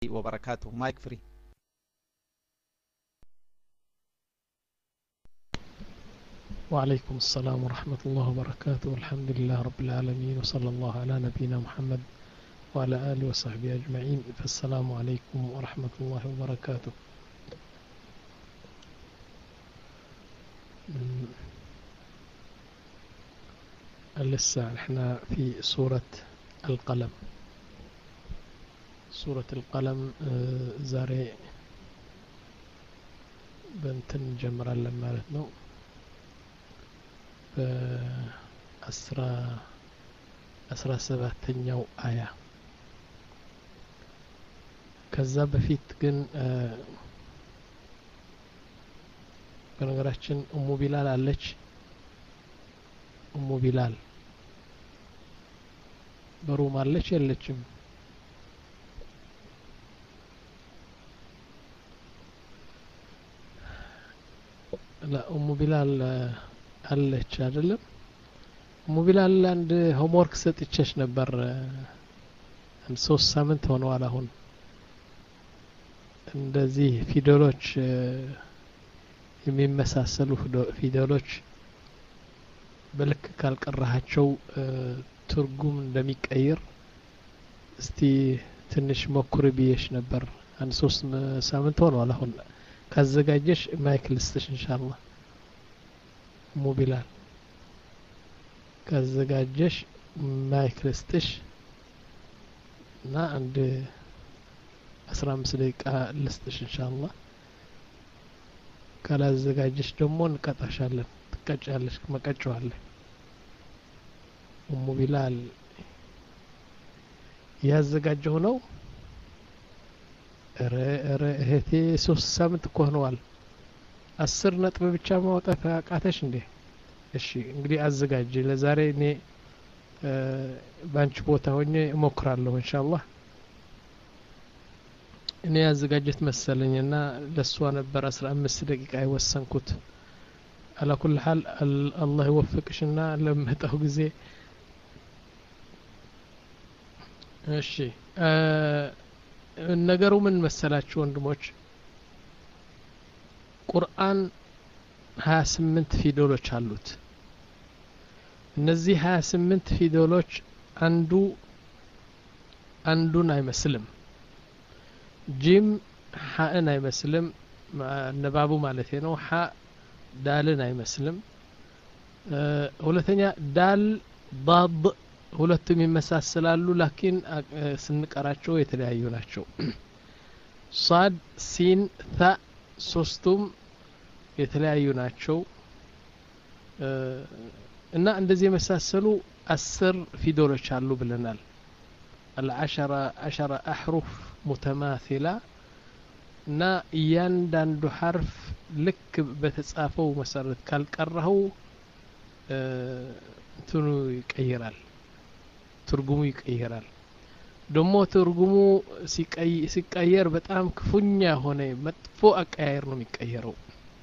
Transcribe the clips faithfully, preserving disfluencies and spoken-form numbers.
وبركاته. مايك فري. وعليكم السلام ورحمة الله وبركاته. الحمد لله رب العالمين وصلى الله على نبينا محمد وعلى آله وصحبه أجمعين. فالسلام عليكم ورحمة الله وبركاته. لسه احنا في سورة القلم. سورة القلم زاري بنتن جمرا لما رتنو بأسرى أسرى سبعتنيو آية. ከዛ በፊት ግን በነገራችን ኡሙ ቢላል አለች። ኡሙ ቢላል በሩም አለች የለችም? لا ኡሙ ቢላል አለች አይደለም? ኡሙ ቢላል አንድ ሆምወርክ ሰጥቼሽ ነበር። አንድ ሶስት ሳምንት ሆነዋል አሁን። እንደዚህ ፊደሎች የሚመሳሰሉ ፊደሎች በልክ ካልቀራሃቸው ትርጉም እንደሚቀየር እስቲ ትንሽ ሞክሪ ብዬሽ ነበር። አንድ ሶስት ሳምንት ሆነዋል አሁን። ካዘጋጀሽ ማይክ ልስጥሽ ኢንሻአላህ። ኡሙ ቢላል ካዘጋጀሽ ማይክ ልስጥሽ እና አንድ አስራ አምስት ደቂቃ ልስጥሽ ኢንሻአላህ። ካላዘጋጀሽ ደግሞ እንቀጣሻለን። ትቀጫለሽ፣ መቀጫዋለን። ኡሙ ቢላል ያዘጋጀው ነው። ረ ረ እህቴ ሶስት ሳምንት እኮ ሆነዋል። አስር ነጥብ ብቻ ማውጣት አቃተሽ እንዴ? እሺ እንግዲህ አዘጋጅ። ለዛሬ እኔ ባንቺ ቦታ ሆኜ እሞክራለሁ ኢንሻአላህ። እኔ ያዘጋጀት መሰለኝና ለሷ ነበር አስራ አምስት ደቂቃ የወሰንኩት። አላ ኩል ሐል አላህ ይወፍቅሽና ለመጣው ጊዜ እሺ ነገሩ ምን መሰላችሁ ወንድሞች? ቁርአን ሀያ ስምንት ፊደሎች አሉት። እነዚህ ሀያ ስምንት ፊደሎች አንዱ አንዱን አይመስልም። ጂም ሐእን አይመስልም፣ ነባቡ ማለት ነው። ሐ ዳልን አይመስልም። ሁለተኛ ዳል ዳድ ሁለቱም ይመሳሰላሉ፣ ላኪን ስንቀራቸው የተለያዩ ናቸው። ሳድ ሲን ታ ሶስቱም የተለያዩ ናቸው እና እንደዚህ የመሳሰሉ አስር ፊደሎች አሉ ብለናል። العشرة عشرة أحرف متماثلة እና እያንዳንዱ ሐርፍ ልክ በተጻፈው መሰረት ካልቀረው እንትኑ ይቀየራል፣ ትርጉሙ ይቀየራል። ደግሞ ትርጉሙ ሲቀየር በጣም ክፉኛ ሆነ መጥፎ አቀያየር ነው የሚቀየረው።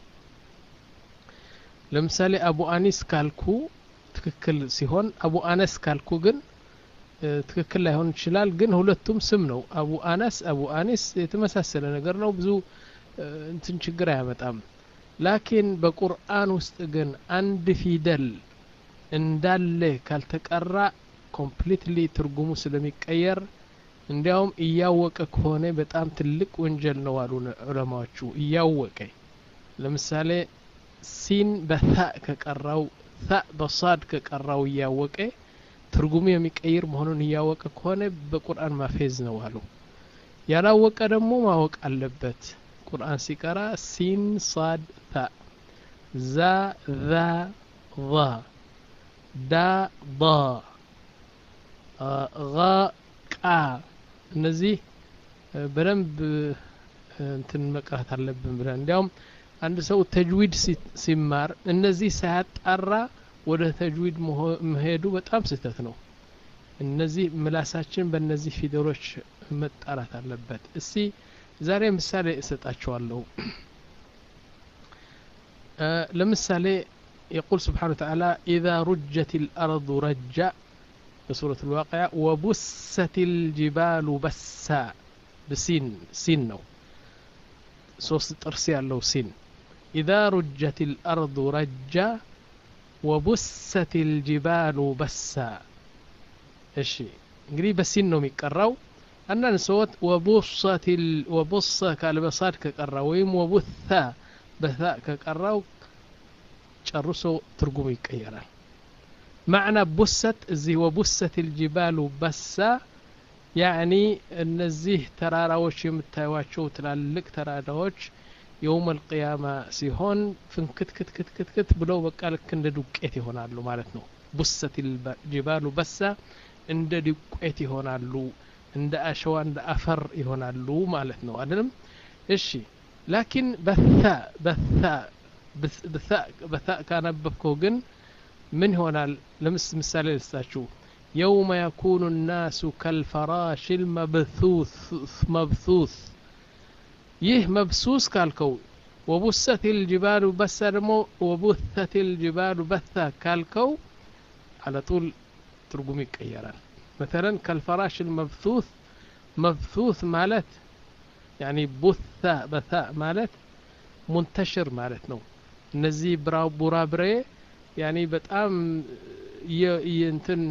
ለምሳሌ አቡ አኒስ ካልኩ ትክክል ሲሆን አቡ አነስ ካልኩ ግን ትክክል ላይሆን ይችላል። ግን ሁለቱም ስም ነው። አቡ አነስ አቡ አኒስ የተመሳሰለ ነገር ነው። ብዙ እንትን ችግር አያመጣም። ላኪን በቁርአን ውስጥ ግን አንድ ፊደል እንዳለ ካልተቀራ ኮምፕሊትሊ ትርጉሙ ስለሚቀየር እንዲያውም እያወቀ ከሆነ በጣም ትልቅ ወንጀል ነው አሉ ዑለማዎቹ። እያወቀ ለምሳሌ ሲን በታ ከቀራው ታ በሳድ ከቀራው እያወቀ ትርጉሙ የሚቀይር መሆኑን እያወቀ ከሆነ በቁርአን ማፌዝ ነው አሉ። ያላወቀ ደግሞ ማወቅ አለበት። ቁርአን ሲቀራ ሲን ሳድ ታ ዛ ዛ ዛ ዳ ዳ ጋ ቃ እነዚህ በደንብ እንትን መቅራት አለብን ብለን እንዲያውም አንድ ሰው ተጅዊድ ሲማር እነዚህ ሳያጣራ ወደ ተጅዊድ መሄዱ በጣም ስህተት ነው። እነዚህ ምላሳችን በእነዚህ ፊደሎች መጣራት አለበት። እስቲ ዛሬ ምሳሌ እሰጣችኋለሁ። ለምሳሌ يقول سبحانه وتعالى إذا رجت الأرض رجا في سورة الواقعة وبست الجبال بسا بسين سين نو ሶስት ጥርስ ያለው ሲን إذا رجت الأرض رجا وبست الجبال بسا እሺ እንግዲህ በሲን ነው የሚቀራው አንዳንድ ሰዎች وبصت ال... وبص ካልበሳድ ከቀራው ወይም وبث በታ ከቀራው ጨርሶ ትርጉሙ ይቀየራል معنى بست እዚህ وبست الجبال بسا يعني እነዚህ ተራራዎች የምታዩዋቸው ትላልቅ ተራራዎች يوم القيامة ሲሆን ፍንክትክትክትክት ብለው በቃ ልክ እንደ ዱቄት ይሆናሉ ማለት ነው بست الجبال بسا እንደ ዱቄት ይሆናሉ እንደ አሸዋ እንደ አፈር ይሆናሉ ማለት ነው አይደለም እሺ لكن በታ በታ በታ በታ ካነበብከው ግን ምን ይሆናል ለምስ ምሳሌ ልስጣችሁ يوم يكون الناس كالفراش المبثوث مبثوث يه مبثوث كالكو وبست الجبال بثا دمو وبثت الجبال بثا كالكو على طول ترجمي يقيران مثلا كالفراش المبثوث مبثوث مالت يعني بث بثاء مالت منتشر مالت نو نزي براو برابري يعني በጣም የእንትን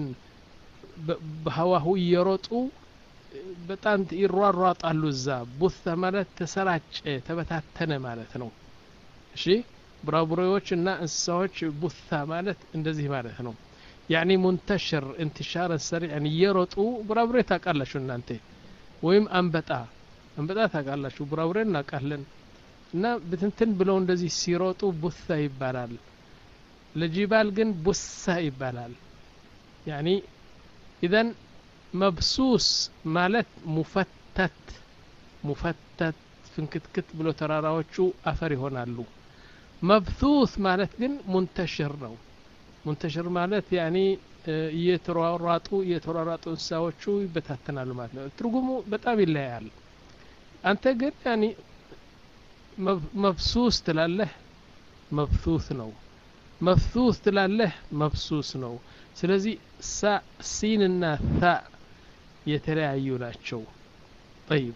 በህዋሁ እየሮጡ በጣም ይሯሯጣሉ እዛ ቡث ማለት ተሰራጨ ተበታተነ ማለት ነው እሺ ብራብሮዎችና እንስሳዎች ቡث ማለት እንደዚህ ማለት ነው يعني منتشر انتشارا سريعا يروጡ ብራብሬ ታቃላችሁ እናንተ ወይም አንበጣ አንበጣ ታቃላችሁ ብራብሬ እናቃለን እና በትንትን ብለው እንደዚህ ሲሮጡ ቡث ይባላል ለጂባል ግን ቡሳ ይባላል يعني اذا مبسوس مالت مفتت مفتت ፍንክትክት ብሎ ተራራዎቹ አፈር ይሆናሉ مبثوث ማለት ግን منتشر ነው منتشر ማለት يعني እየተሯሯጡ እየተሯሯጡ እንስሳዎቹ ይበታተናሉ ማለት ነው ትርጉሙ በጣም ይለያያል አንተ ግን يعني مبسوس ትላለህ مبثوث ነው مبثوث ትላለህ مبسوس ነው ስለዚህ ሳ ሲንና ታ የተለያዩ ናቸው طيب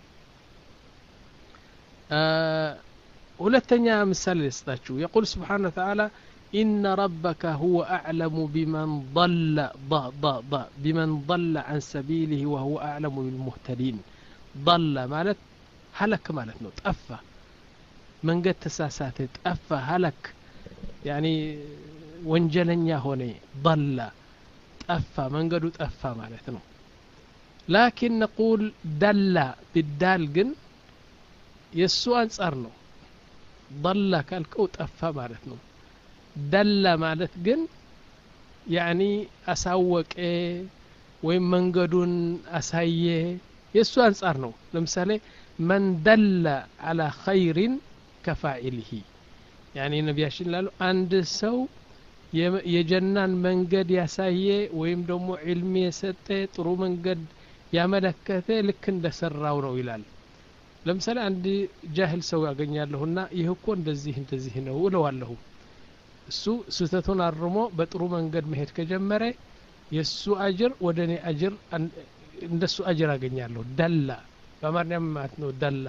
ሁለተኛ ምሳሌ ልስጣችሁ يقول سبحانه وتعالى إن ربك هو أعلم بمن ضل ض ض ض بمن ضل عن سبيله وهو أعلم بالمهتدين ضل مالت هلك مالت نو طفى من قد تساسات طفى هلك يعني ወንጀለኛ ሆነ ضل طفى መንገዱ ጠፋ ማለት ነው لكن نقول دل بالدال ግን የሱ አንፃር ነው ضل ካልከው ጠፋ ማለት ነው دل ማለት ግን يعني አሳወቀ ወይም መንገዱን አሳየ የሱ አንፃር ነው ለምሳሌ من دل على خير كفاعله يعني ነብያችን ላሉ አንድ ሰው የጀናን መንገድ ያሳየ ወይም ደግሞ ዒልም የሰጠ ጥሩ መንገድ ያመለከተ ልክ እንደሰራው ነው ይላል ለምሳሌ አንድ ጃህል ሰው ያገኛለሁና ይህ እኮ እንደዚህ እንደዚህ ነው እለዋለሁ እሱ ስህተቱን አርሞ በጥሩ መንገድ መሄድ ከጀመረ የሱ አጅር ወደኔ አጅር እንደሱ አጅር አገኛለሁ ደላ በማርያም ማለት ነው ደላ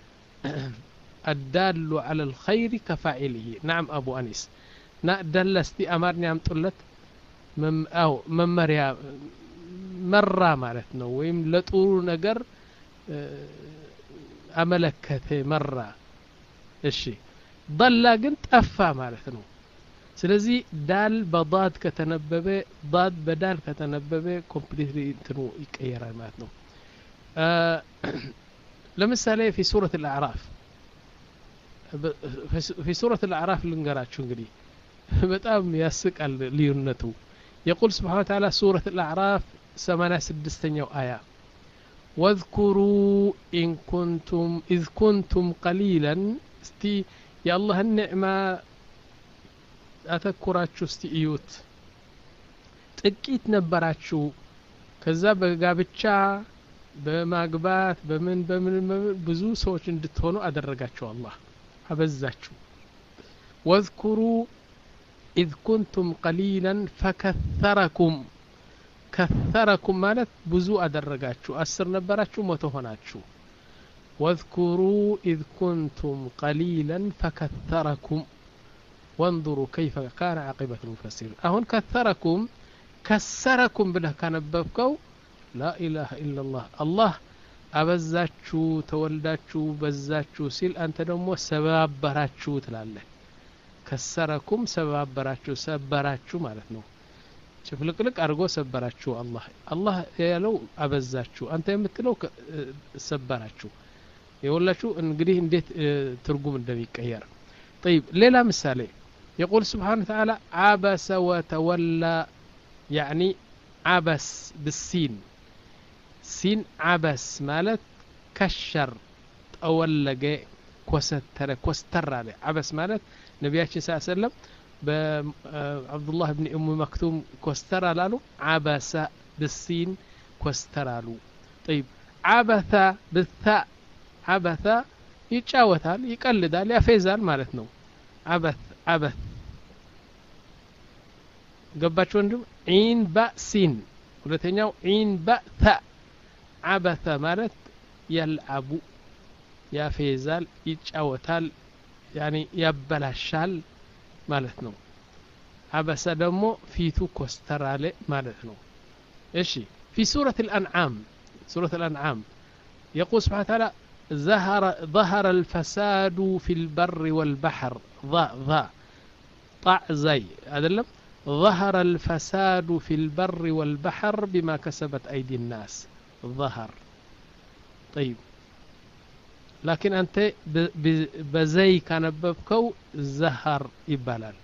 الدال على الخير كفاعله نعم أبو أنيس نا دلستي أمرني أمطلت مم أو ممريا مرة مالتنا ويم لطول نجر أملكته مرة الشيء ضل قنت أفا مالتنا سلزي دال بضاد كتنببه ضاد بدال كتنببه كومبليتلي تنو يكير مالتنا أه لمثالي في سورة الأعراف في سورة الأعراف لنقرأتشو انقري بتأم يسقل ليونته يقول سبحانه وتعالى سورة الأعراف ثمانية سدستين آية واذكروا إن كنتم إذ كنتم قليلا استي يا الله النعمة أتذكراتشو استي إيوت تأكيد نبراتشو كذا بقابتشا بماقبات بمن بمن بزو سوش اندتهونو أدرقاتشو الله أبزاتشو واذكروا إذ كنتم قليلا فكثركم كثركم مالت بزو أدرقاتشو أسر نبراتشو متهوناتشو واذكروا إذ كنتم قليلا فكثركم وانظروا كيف كان عاقبة المفسرين أهون كثركم كسركم بله كان ببكو لا إله إلا الله الله أبزاتشو تولداتشو بزاتشو سيل أنت دمو سباب براتشو تلالله كسركم سباب براتشو سبراتشو مالتنو شوف لك لك أرجو سبراتشو الله الله يالو أبزاتشو أنت يمتلو سبراتشو يقول لك شو انقريه انديت ترجم الدميك أيار طيب ليلة مثالي يقول سبحانه وتعالى عبس وتولى يعني عبس بالسين سين عبس مالت كشر تولى كوستر كوستر عليه عبس مالت نبياتي صلى الله عليه وسلم عبد الله بن أم مكتوم كوستر لالو عبس بالسين كوستر لالو طيب عبث بالثاء عبث يتشاوتال يقلدال يفيزال ማለት ነው عبث عبث ገባችሁ ወንድም ዒን ባ ሲን ሁለተኛው ዒን ባ ታ عبث ማለት يلعب يفيزال يتشاوتال يعني ያበላሻል ማለት ነው عبث ደግሞ ፊቱ ኮስተራለ ማለት ነው እሺ في سورة الأنعام سورة الأنعام يقول سبحانه وتعالى ظهر ظهر الفساد في البر والبحر ضاء ضاء طع زي أدلم ظهر الفساد في البر والبحر بما كسبت أيدي الناس ظهر طيب لكن أنت بزي كان ببكو زهر يبالال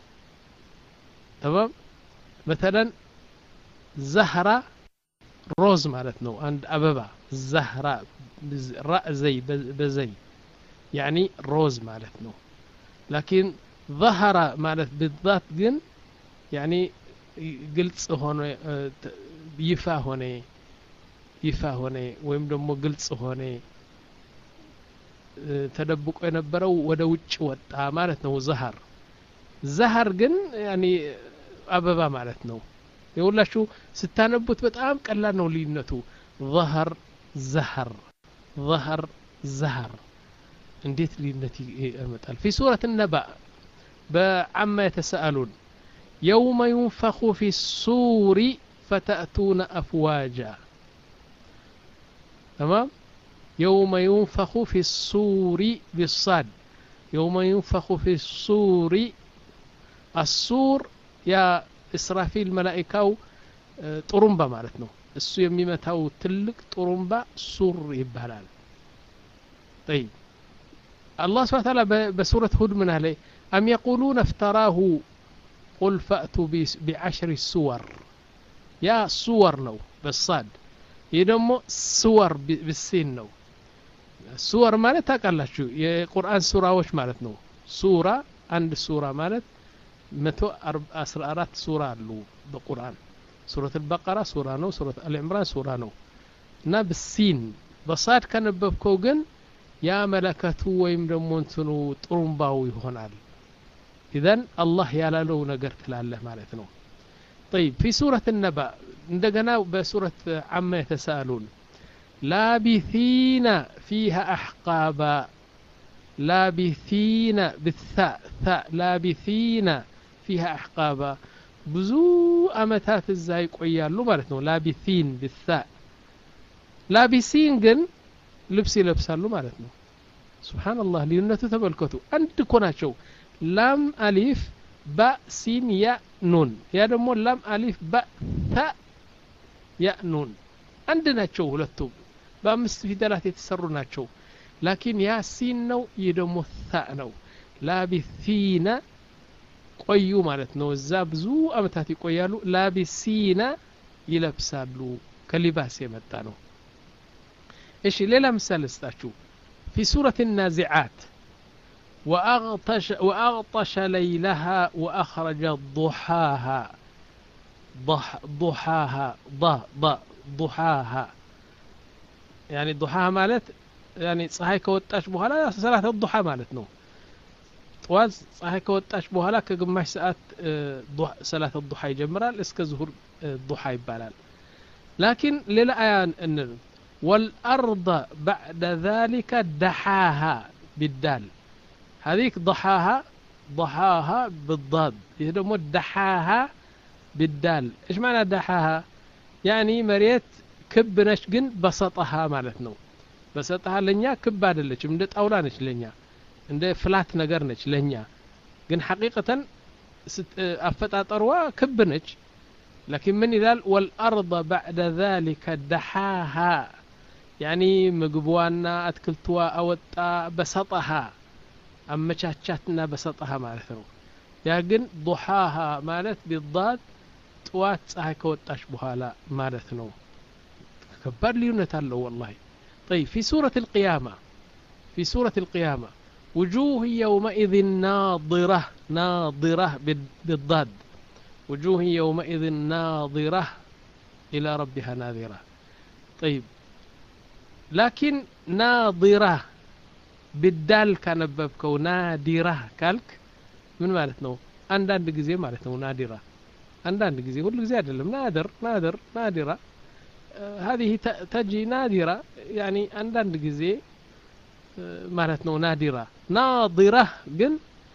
تمام مثلا زهرة روز مالتنا عند أبابا زهرة راء زي بزي يعني روز مالتنا لكن ظهر مالت بالذات جن يعني قلت هون يفا هوني يفا هوني ويم دمو قلت هوني تدبق ينبرو ودا وجه وጣ مالتنا ظهر زهر جن يعني أبابا مالتنا يقولاشو ستانبوت በጣም ቀላል ነው ልዩነቱ ظهر زهر ظهر زهر እንዴት ልዩነት ይመጣል في سورة النبأ بعما يتساءلون يوم ينفخ في الصور فتأتون أفواجا تمام يوم ينفخ في الصور بالصاد يوم ينفخ في الصور الصور يا إسرافيل ملائكة طرمبة معناتنا እሱ የሚመታው ትልቅ ጥሩምባ ሱር ይባላል طيب الله سبحانه وتعالى بسورة هود من عليه أم يقولون افتراه قل فأتوا بعشر السور يا صور نو بالصاد يدمو صور بالسين نو السور مالت تاقلها شو القرآن سورة وش مالت نو سورة عند سورة مالت متو أسر أرات سورة لو بالقرآن سورة البقرة سورة نو سورة العمران سورة نو نا بالسين بصاد كان ببكوغن يا ملكتو ويم دمونتنو طرمباو يهونال إذن الله يالالو نقرت لله مالتنو طيب في سورة النبأ عندنا بسورة عما يتساءلون لابثين فيها أحقابا لابثين بالثاء ثاء لابثين فيها أحقابا بزو أمتات الزايق ويالو مالتنو لابثين بالثاء لابسين جن لبسي لبسالو مالتنو سبحان الله لينتو تبلكتو أنت كوناتشو لام ألف باء سين ياء نون يا دمو لام ألف باء ثاء ياء نون عندنا تشو ሁለቱም በአምስት ፊደላት የተሰሩ ናቸው لكن يا سين ነው يدمو ثاء ነው ላቢሲና ቆዩ ማለት ነው እዛ ብዙ አመታት ይቆያሉ ላቢሲና ይለብሳሉ ከሊባስ የመጣ ነው እሺ ሌላ ምሳሌ ልስጣችሁ في سورة النازعات وأغطش, وأغطش ليلها وأخرج ضحاها ضح ضحاها ضح ضح ضحاها يعني ضحاها مالت يعني صحيح كوتاش بوهلا صلاة الضحى مالت نو طواز صحيح كوتاش بوهلا كجمعش ساعات ضح صلاة الضحى يجمرال اسك ظهور الضحى يبالال لكن للا آيان إن والأرض بعد ذلك دحاها بالدال هذيك ضحاها ضحاها بالضاد يهدمو دحاها بالدال إيش معنى دحاها يعني مريت كب نش جن بسطها مالتنا بسطها لنيا كب عدلش من طاولا نش لنيا عند فلات ነገር ነች ለኛ ግን حقيقة አፈጣጠርዋ ክብ ነች لكن من ይላል والأرض بعد ذلك دحاها يعني ምግቧና አትክልቷ አወጣ በሰጠها አመቻቻትና በሰጠها ማለት ነው ያ ግን ضحاها ማለት بالضاد طوات ፀሐይ ከወጣች በኋላ ማለት ነው ከባድ ልዩነት አለው والله طيب في سورة القيامة في سورة القيامة وجوه يومئذ ناظرة ناظرة بالضاد وجوه يومئذ ناظرة إلى ربها ناظرة طيب لكن ناظرة بالدال كان ببكو نادرة كالك من مالتنا عندنا جزء مالتنا نادرة عندنا جزء كل جزء أدلم نادر نادر نادرة آه هذه تجي نادرة يعني عندنا جزء مالتنا نادرة ناظرة جن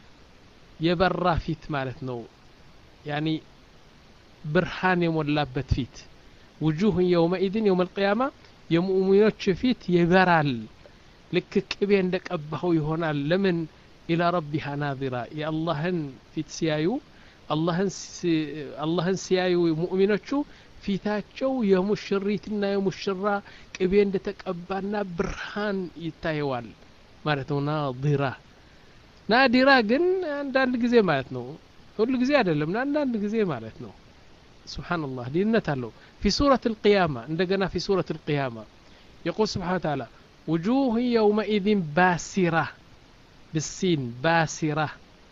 يبرى فيت مالتنا يعني برهان يمولابت فيت وجوه يومئذ يوم القيامة يمؤمنون فيت يبرال لك كبي عندك أبهو يهونال لمن إلى ربها ناظرة يا اللهن فيت سيايو اللهن سي اللهن سيايو مؤمنون فيتاچو يمشريتنا يمشرا كبي عندك أبانا برهان يتايوال مالتنا ناظرة نادرة جن عندنا ጊዜ ማለት ነው ሁሉ ጊዜ አይደለም አንዳንድ ጊዜ ማለት ነው سبحان الله ديننا له في سورة القيامة عندنا في سورة القيامة يقول سبحانه وتعالى وجوه يومئذ باسرة بالسين باسرة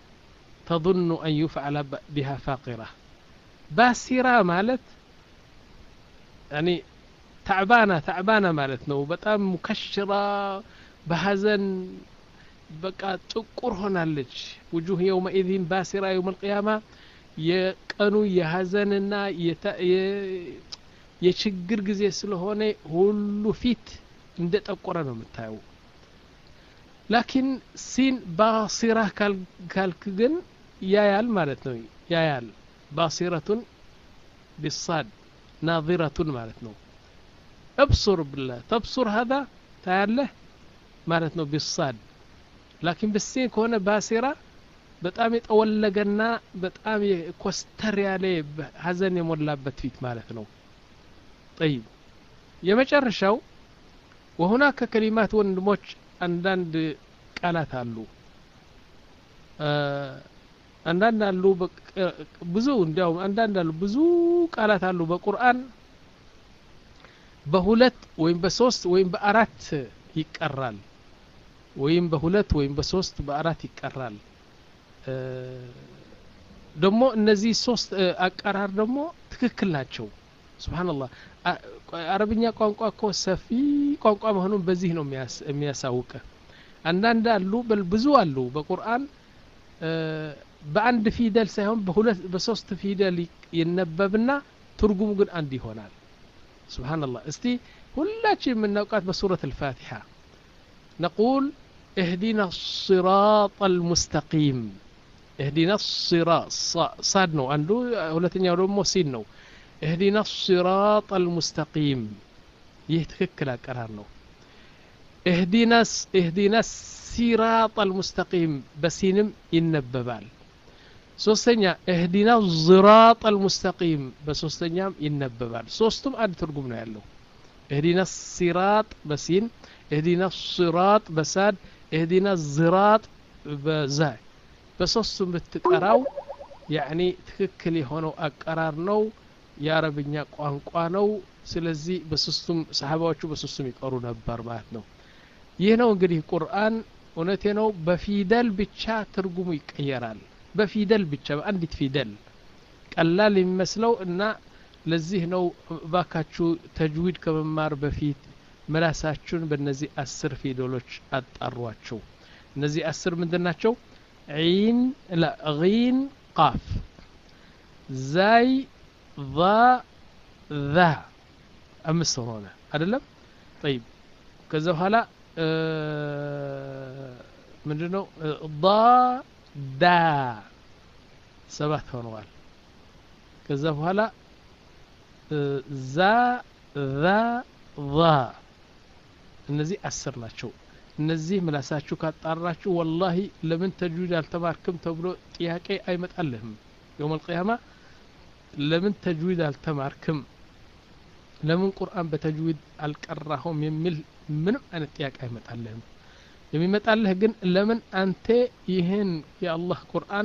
تظن أن يفعل بها فاقرة باسرة مالت يعني تعبانة تعبانة مالتنا وبتام مكشرة بهزن بقى ጥቁር ሆናለች وجوه يومئذ باسرة يوم القيامة የቀኑ የሐዘንና የችግር ጊዜ ስለሆነ ሁሉ ፊት እንደጠቆረ ነው የምታየው لكن ሲን ባሲራ ካልክ ግን ያያል ማለት ነው ያያል ባሲረቱን بالصاد ناظرة ማለት ነው ابصر بالله تبصر هذا ታያለህ ማለት ነው بالصاد لكن بالسين كونه باسرة በጣም የተወለገና በጣም ኮስተር ያለ ሐዘን የሞላበት ፊት ማለት ነው طيب የመጨረሻው وهناك كلمات ወንድሞች አንዳንድ ቃላት አሉ አንዳንድ አሉ ብዙ እንዲያው አንዳንድ አሉ ብዙ ቃላት አሉ በቁርአን በሁለት ወይም በሶስት ወይም በአራት ይቀራል ወይም በሁለት ወይም በሶስት በአራት ይቀራል ደግሞ እነዚህ ሶስት አቀራር ደግሞ ትክክል ናቸው ሱብሃንአላህ አረብኛ ቋንቋ እኮ ሰፊ ቋንቋ መሆኑን በዚህ ነው የሚያሳውቀ አንዳንድ አሉ ብዙ አሉ በቁርአን በአንድ ፊደል ሳይሆን በሁለት በሶስት ፊደል ይነበብና ትርጉሙ ግን አንድ ይሆናል ሱብሃንአላህ እስቲ ሁላችን የምናውቃት በሱረት الفاتحة نقول اهدنا الصراط المستقيم اهدنا الصراط صاد ነው አንዱ ሁለተኛው ደግሞ ሲን ነው اهدنا الصراط المستقيم ይህ ትክክል አቀራር ነው اهدنا اهدنا الصراط المستقيم በሲንም ይነበባል ሶስተኛ اهدنا الصراط المستقيم በሶስተኛም ይነበባል ሶስቱም አንድ ትርጉም ነው ያለው اهدنا الصراط በሲን اهدنا الصراط بساد اهدنا الصراط بزاي በሶስቱም ብትቀራው يعني ትክክል የሆነው አቀራር ነው የአረብኛ ቋንቋ ነው ስለዚህ በሶስቱም ሰሃባዎቹ በሶስቱም ይቀሩ ነበር ማለት ነው ይህ ነው እንግዲህ ቁርአን እውነቴ ነው በፊደል ብቻ ትርጉሙ ይቀየራል በፊደል ብቻ በአንዲት ፊደል ቀላል የሚመስለው እና ለዚህ ነው ባካችሁ ተጅዊድ ከመማር በፊት መላሳችሁን በእነዚህ አስር ፊደሎች አጣሯቸው እነዚህ አስር ምንድናቸው ዒን ላ ጊን ቃፍ ዛይ ዛ ዛ አምስት ሆነ አይደለም طيب كذا بኋላ ምንድነው ض ዳ ሰባት ሆነዋል ከዛ በኋላ ዛ ዛ ዛ እነዚህ አስር ናቸው እነዚህ ምላሳችሁ ካጣራችሁ والله ለምን ተጅዊድ አልተማርክም ተብሎ ጥያቄ አይመጣልህም يوم القيامه ለምን ተጅዊድ አልተማርክም ለምን ቁርአን በተጅዊድ አልቀራሁም የሚል ምንም አይነት ጥያቄ አይመጣልህም የሚመጣልህ ግን ለምን አንተ ይህን የአላህ ቁርአን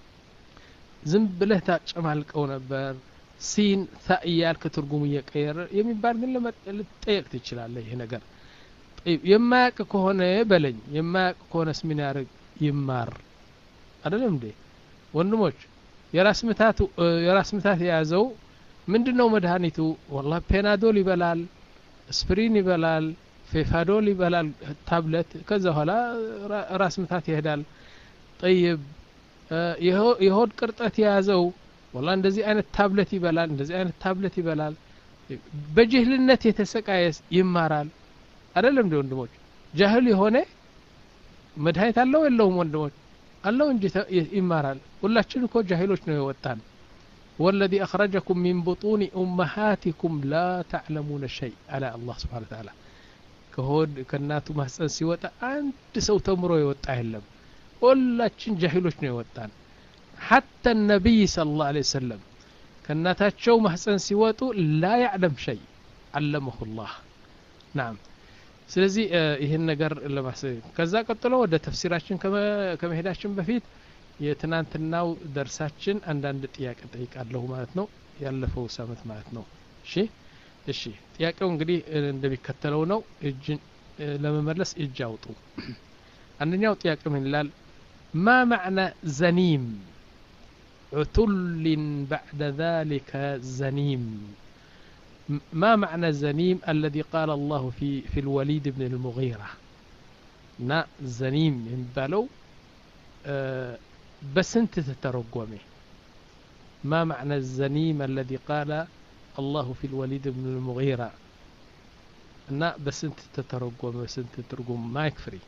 ዝም ብለህ ታጨማልቀው ነበር ሲን ታእያል ከትርጉሙ እየቀየረ የሚባል ግን ልትጠየቅ ትችላለህ ይሄ ነገር طيب የማያውቅ ከሆነ በለኝ የማያውቅ ከሆነስ ምን ያርግ ይማር አይደለም እንዴ ወንድሞች የራስ ምታት የራስ ምታት የያዘው ምንድነው መድኃኒቱ والله ፔናዶል ይበላል ስፕሪን ይበላል ፌፋዶል ይበላል ታብሌት ከዛ ኋላ ራስ ምታት ይሄዳል طيب የሆድ ቅርጠት የያዘው والله እንደዚህ አይነት ታብሌት ይበላል እንደዚህ አይነት ታብሌት ይበላል በጅህልነት የተሰቃየስ ይማራል አይደለም እንዴ ወንድሞች ጃህል የሆነ መድኃኒት አለው የለውም ወንድሞች አለው እንጂ ይማራል ሁላችን እኮ ጃሂሎች ነው የወጣን والذي أخرجكم من بطون أمهاتكم لا تعلمون شيء على الله سبحانه وتعالى كهود كناتو محسن ሲወጣ አንድ ሰው ተምሮ የወጣ አይደለም ሁላችን ጃሂሎች ነው የወጣን حتى النبي صلى الله عليه وسلم كناتاቸው محسن ሲወጡ لا يعلم شيء علمه الله نعم ስለዚህ ይሄን ነገር ለማስ ከዛ ቀጥሎ ወደ ተፍሲራችን ከመሄዳችን በፊት የትናንትናው ደርሳችን አንዳንድ ጥያቄ ጠይቃለሁ ማለት ነው ያለፈው ሳምንት ማለት ነው እሺ እሺ ጥያቄው እንግዲህ እንደሚከተለው ነው እጅ ለመመለስ እጅ አውጡ አንደኛው ጥያቄ ምን ይላል ما معنى زنيم عتل بعد ذلك زنيم ما معنى زنيم الذي قال الله في في الوليد بن المغيرة نا زنيم ينبالو أه بس انت تترجمه ما معنى الزنيم الذي قال الله في الوليد بن المغيرة نا بس انت تترجمه بس انت تترجم ما يكفري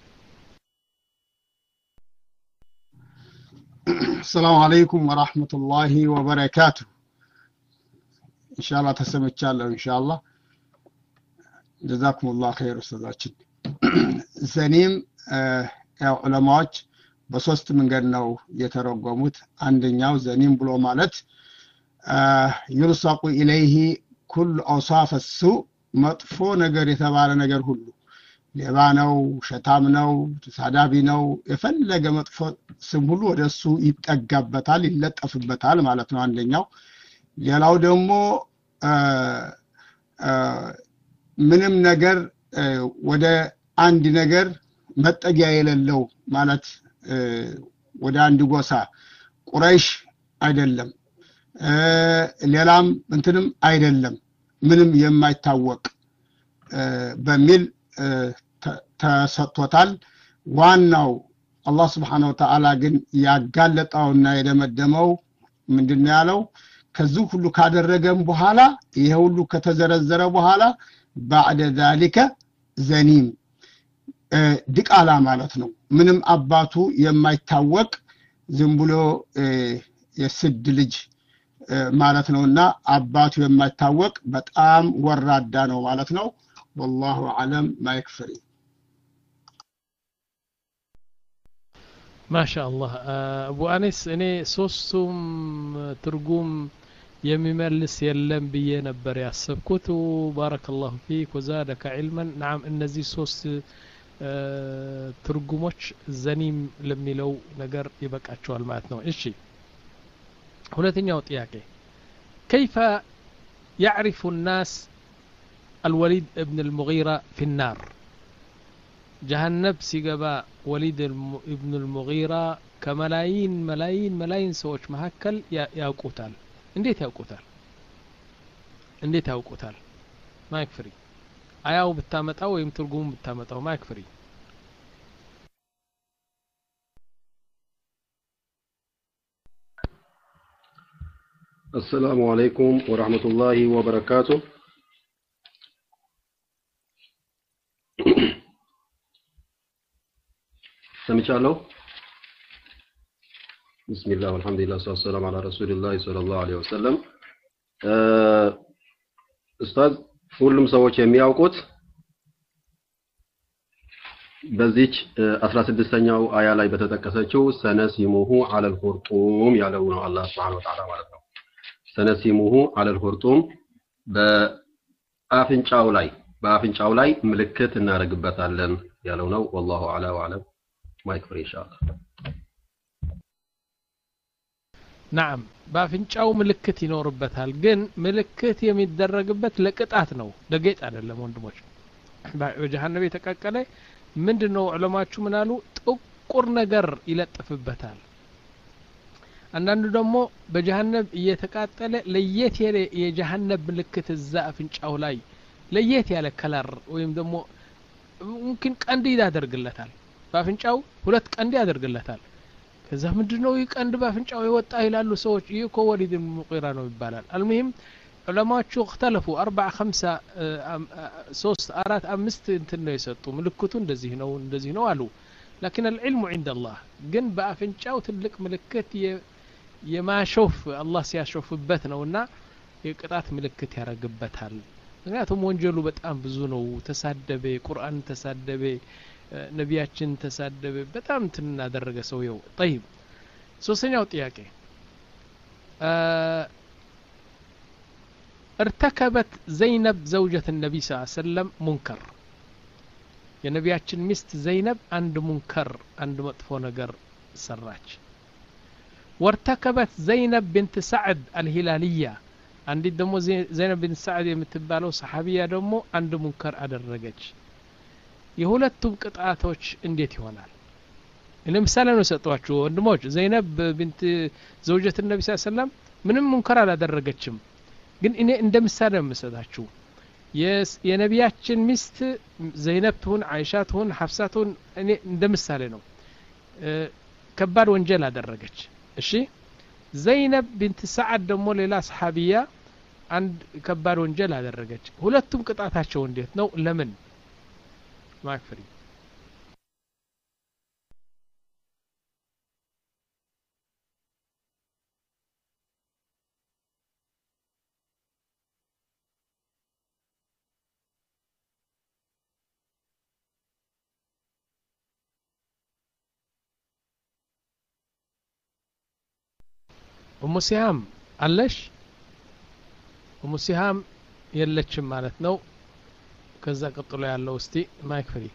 السلام عليكم ورحمة الله وبركاته إن شاء الله تسمعتشالله إن شاء الله جزاكم الله خير أستاذاتشن زنيم ያው ዑለማዎች በሶስት መንገድ ነው የተረጎሙት አንደኛው ዘኒም ብሎ ማለት ይርሳቁ ኢለይሂ ኩል አውሳፍ السوء መጥፎ ነገር የተባለ ነገር ሁሉ ሌባ ነው ሸታም ነው ተሳዳቢ ነው የፈለገ መጥፎ ስም ሁሉ ወደሱ ይጠጋበታል ይለጠፍበታል ማለት ነው አንደኛው ሌላው ደግሞ ምንም ነገር ወደ አንድ ነገር መጠጊያ የሌለው ማለት ወደ አንድ ጎሳ ቁረይሽ አይደለም ሌላም እንትንም አይደለም ምንም የማይታወቅ በሚል ተሰጥቶታል ዋናው አላህ Subhanahu Wa Ta'ala ግን ያጋለጣውና የደመደመው ምንድነው ያለው ከዚህ ሁሉ ካደረገም በኋላ ይሄ ሁሉ ከተዘረዘረ በኋላ بعد ذلك زنيم ድቃላ ማለት ነው ምንም አባቱ የማይታወቅ ዝም ብሎ የስድ ልጅ ማለት ነውና አባቱ የማይታወቅ በጣም ወራዳ ነው ማለት ነው والله اعلم ما يكفري ما شاء الله ابو انس እኔ ሶስቱም ትርጉም የሚመልስ የለም ብዬ ነበር ያሰብኩት بارك الله فيك وزادك علما نعم እነዚህ ሶስት ትርጉሞች ዘኒም ለሚለው ነገር ይበቃቸዋል ማለት ነው እሺ ሁለተኛው ጥያቄ كيف يعرف الناس الوليد ابن المغيرة في النار جهنم سيغبا وليد ابن المغيرة كملايين ملايين ملايين سوچ መካከል ያውቁታል እንዴት ያውቁታል እንዴት ያውቁታል ማይክ ፍሪ አያው ብታመጣው ወይም ትርጉሙ ብታመጣው ማይክ ፍሪ السلام عليكم ورحمة الله وبركاته سمعتوا بسم الله والحمد لله والصلاة والسلام على رسول الله صلى الله عليه وسلم أستاذ ሁሉም ሰዎች የሚያውቁት በዚች አስራ ስድስተኛው አያ ላይ በተጠቀሰችው ሰነሲሙሁ ዐለል ኹርጡም ያለው ነው አላህ Subhanahu Wa Ta'ala ማለት ነው ሰነሲሙሁ ዐለል ኹርጡም በአፍንጫው ላይ በአፍንጫው ላይ ምልክት እናደርግበታለን ያለው ነው والله اعلى وعلم ማይክ ፍሪ ኢንሻአላህ نعم በአፍንጫው ምልክት ይኖርበታል ግን ምልክት የሚደረግበት ለቅጣት ነው ለጌጥ አይደለም ወንድሞች በጀሃነም የተቀቀለ ምንድነው ዑለማቹ ምናሉ ጥቁር ነገር ይለጥፍበታል አንዳንዱ ደግሞ በጀሃነም እየተቃጠለ ለየት ያለ የጀሃነም ምልክት እዛ አፍንጫው ላይ ለየት ያለ ከለር ወይም ደግሞ ممكن ቀንድ ያደርግለታል በአፍንጫው ሁለት ቀንድ ያደርግለታል ከዛ ምንድነው ይቀንድ በአፍንጫው ይወጣ ይላሉ ሰዎች ይኮ ወሊድ ሙቂራ ነው ይባላል المهم ዑለማዎቹ اختلفوا أربعة خمسة ሶስት አራት አምስት እንትን ነው የሰጡ ምልክቱ እንደዚህ ነው እንደዚህ ነው አሉ لكن العلم عند الله ግን በአፍንጫው ትልቅ ምልክት የማሾፍ አላህ ሲያሾፍበት ነውና የቅጣት ምልክት ያረግበታል ምክንያቱም ወንጀሉ በጣም ብዙ ነው ተሳደበ ቁርአን ተሳደበ ነቢያችን ተሳደበ በጣም ተናደረገ ሰውየው طيب ሶስተኛው ጥያቄ ارتكبت زينب زوجة النبي صلى الله عليه وسلم منكر የነቢያችን ሚስት ዘይነብ አንድ ሙንከር አንድ መጥፎ ነገር ሰራች وارتكبت زينب بنت سعد الهلالية عندي دمو زينب بنت سعد የምትባለው ሰሃቢያ ደግሞ አንድ ሙንከር አደረገች የሁለቱም ቅጣቶች እንዴት ይሆናል ለምሳሌ ነው ሰጣችሁ ወንድሞች ዘይነብ بنت زوجة النبي صلى الله عليه وسلم ምንም ሙንከር አላደረገችም ግን እኔ እንደምሳሌ መስጣችሁ የነቢያችን ሚስት ዘይነብ ትሁን አይሻ ትሁን ሐፍሳ ትሁን እኔ እንደምሳሌ ነው ከባድ ወንጀል አደረገች እሺ ዘይነብ بنت سعد ደግሞ ሌላ ሰሃቢያ አንድ ከባድ ወንጀል አደረገች ሁለቱም ቅጣታቸው እንዴት ነው ለምን ማክፍሪ ኡሙ ሲሃም አለሽ ኡሙ ሲሃም የለችም ማለት ነው ከዛ ቀጥሎ ያለው እስቲ ማይክ ፍሪ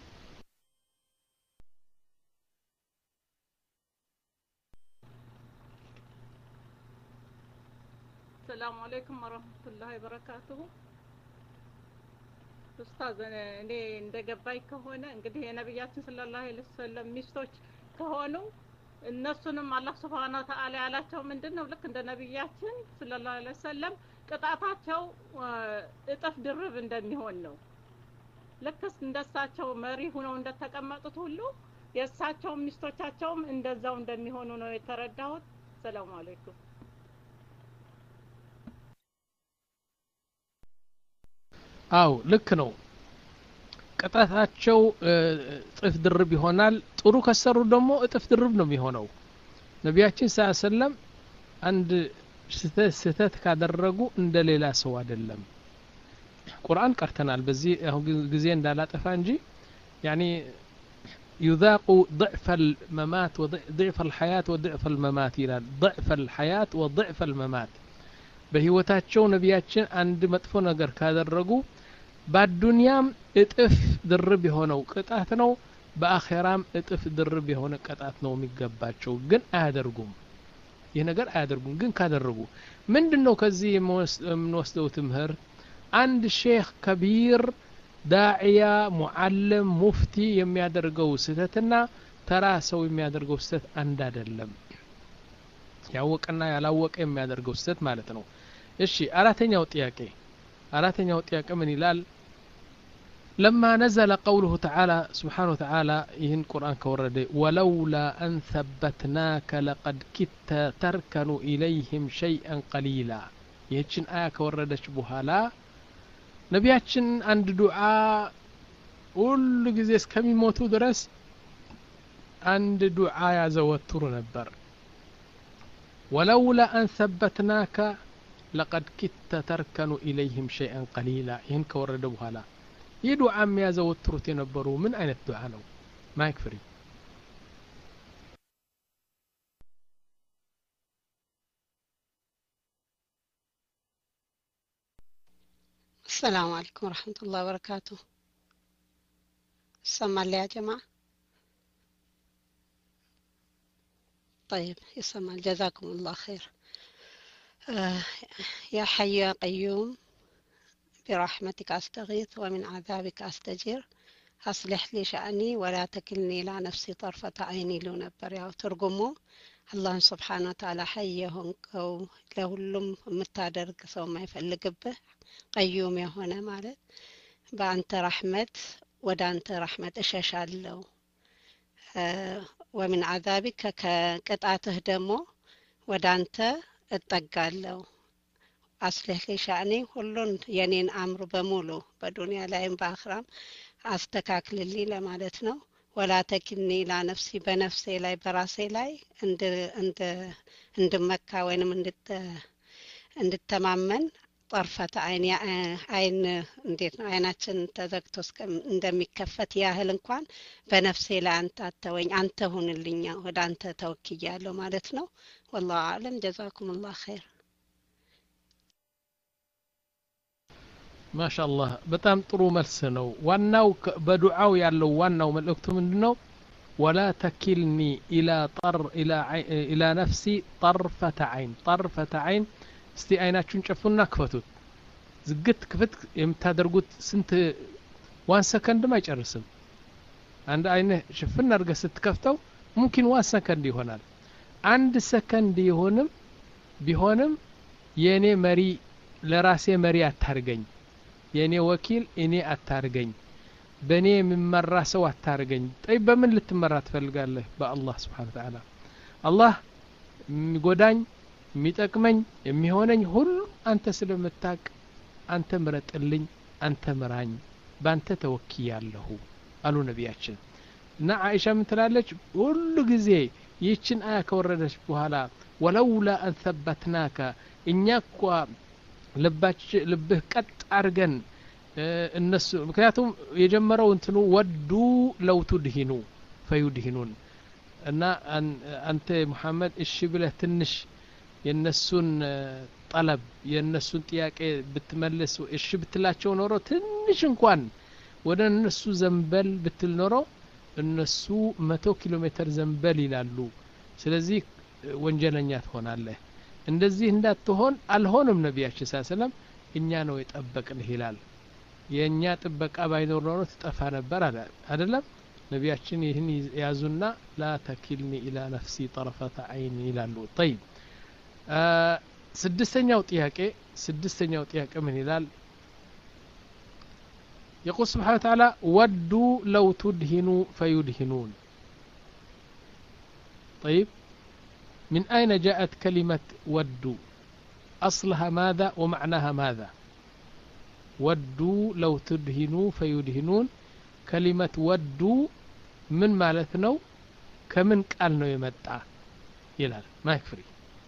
السلام عليكم ورحمة الله وبركاته ኡስታዝ እኔ እንደገባኝ ከሆነ እንግዲህ የነብያችን ሰለላሁ ዐለይሂ ወሰለም ሚስቶች ከሆኑ እነሱንም አላህ Subhanahu Wa Ta'ala ያላቸው ምንድነው ልክ እንደ ነብያችን ሰለላሁ ዐለይሂ ወሰለም ቅጣታቸው እጥፍ ድርብ እንደሚሆን ነው ለከስ እንደሳቸው መሪ ሆነው እንደተቀመጡት ሁሉ የሳቸው ሚስቶቻቸውም እንደዛው እንደሚሆኑ ነው የተረዳሁት ሰላም አለይኩም አው ልክ ነው ቅጣታቸው እጥፍ ድርብ ይሆናል ጥሩ ከሰሩ ደግሞ እጥፍ ድርብ ነው የሚሆነው ነብያችን ሰለላሁ ዐለይሂ ወሰለም አንድ ስተት ካደረጉ እንደሌላ ሰው አይደለም ቁርአን ቀርተናል በዚህ አሁን ጊዜ እንዳላጠፋ እንጂ يعني يذاق ضعف الممات وضعف الحياة وضعف الممات الى ضعف الحياة وضعف الممات በህይወታቸው ነብያችን አንድ መጥፎ ነገር ካደረጉ በአዱንያም እጥፍ ድርብ የሆነው ቅጣት ነው በአኺራም እጥፍ ድርብ የሆነ ቅጣት ነው የሚገባቸው ግን አያደርጉም ይሄ ነገር አያደርጉም ግን ካደረጉ ምንድነው ከዚህ የምንወስደው ትምህርት አንድ ሼክ ከቢር ዳዒያ ሙዓለም ሙፍቲ የሚያደርገው ስተትና ተራ ሰው የሚያደርገው ስተት አንድ አይደለም ያወቀና ያላወቀ የሚያደርገው ስተት ማለት ነው እሺ አራተኛው ጥያቄ አራተኛው ጥያቄ ምን ይላል لما نزل قوله تعالى سبحانه وتعالى ይህን ቁርአን ከወረደ ولولا أن ثبتناك لقد كدت تركن إليهم شيئا قليلا ይህችን አያ ከወረደች በኋላ ነቢያችን አንድ ዱዓ ሁሉ ጊዜ እስከሚሞቱ ድረስ عند دعاء يزوتر نبر ولولا أن ثبتناك لقد كدت تركن إليهم شيئا قليلا ينك وردوها لا يدعى عم يزوتر تنبروا من أين الدعاء نو ما يكفري السلام عليكم ورحمة الله وبركاته. سمع لي يا جماعة؟ طيب يسمع، جزاكم الله خير. آه يا حي يا قيوم برحمتك أستغيث ومن عذابك أستجير أصلح لي شأني ولا تكلني إلى نفسي طرفة عيني لنبر ያው ትርጉሙ አላህን Subhanahu Wa Ta'ala ሐይ የሆንከው ለሁሉም የምታደርግ ሰው የማይፈልግብህ ቀዩም የሆነ ማለት በአንተ ረህመት ወደ አንተ ረህመት እሸሻለሁ ومن عذابك ከቅጣትህ ደግሞ ወደ አንተ እጠጋለሁ አስለህ ለሻኔ ሁሉን የኔን አምሩ በሙሉ በዱንያ ላይም በአኽራም አስተካክልልኝ ለማለት ነው። ወላ ተኪኒ ለነፍሲ በነፍሴ ላይ በራሴ ላይ እንደ እንደ እንድመካ ወይንም እንድተ እንድተማመን ጠርፈተ አይን አይን እንዴት ነው አይናችን ተዘግቶ እንደሚከፈት ያህል እንኳን በነፍሴ ላይ አንተ አተወኝ አንተ ሁንልኛ ወደ አንተ ተወክያለሁ ማለት ነው። والله اعلم جزاكم الله خير ما شاء الله በጣም ጥሩ መልስ ነው። ዋናው በዱዓው ያለው ዋናው መልእክቱ ምንድነው? ولا تكلني الى طر الى الى نفسي طرفة عين طرفة عين እስቲ አይናችሁን ጨፉና ክፈቱት። ዝግት ክፍት የምታደርጉት ስንት ዋን ሰከንድም አይጨርስም። አንድ አይነ ሽፍን አድርገህ ስትከፍተው ሙምኪን ዋን ሰከንድ ይሆናል። አንድ ሰከንድ ይሆንም ቢሆንም የኔ መሪ ለራሴ መሪ አታርገኝ፣ የኔ ወኪል እኔ አታርገኝ፣ በኔ የምመራ ሰው አታርገኝ። ጠይ በምን ልትመራ ትፈልጋለህ? በአላህ Subhanahu Wa Ta'ala አላህ የሚጎዳኝ የሚጠቅመኝ የሚሆነኝ ሁሉ አንተ ስለምታቅ አንተ ምረጥልኝ፣ አንተ ምራኝ፣ ባንተ ተወክያለሁ አሉ ነቢያችን። እና አይሻ ምን ትላለች? ሁሉ ጊዜ ይህችን አያ ከወረደች በኋላ ወለውላ አን ثبتناك እኛኳ ልባች ልብህ ቀጥ አርገን እነሱ ምክንያቱም የጀመረው እንትኑ ወዱ ለው ትድሂኑ ፈዩድሂኑን እና አንተ ሙሐመድ እሺ ብለህ ትንሽ የነሱን ጠለብ የነሱን ጥያቄ ብትመልስ እሺ ብትላቸው ኖሮ ትንሽ እንኳን ወደ እነሱ ዘንበል ብትል ኖሮ እነሱ መቶ ኪሎ ሜትር ዘንበል ይላሉ። ስለዚህ ወንጀለኛ ትሆናለህ። እንደዚህ እንዳትሆን አልሆነም። ነቢያችን ሰለላም እኛ ነው የጠበቅንህ ይላል። የኛ ጥበቃ ባይኖር ኖሮ ትጠፋ ነበር አለ አይደለም? ነቢያችን ይህን ያዙና ላ ተኪልኒ ኢላ ነፍሲ طرفة عين ይላሉ። طيب ስድስተኛው ጥያቄ ስድስተኛው ጥያቄ ምን ይላል? يقول سبحانه وتعالى ودوا لو تدهنوا فيدهنون. طيب من أين جاءت كلمة ودوا؟ أصلها ماذا ومعناها ماذا؟ ودوا لو تدهنوا فيدهنون كلمة ودوا من مالتنا كمن قالنا يمتع يلال ما يكفري.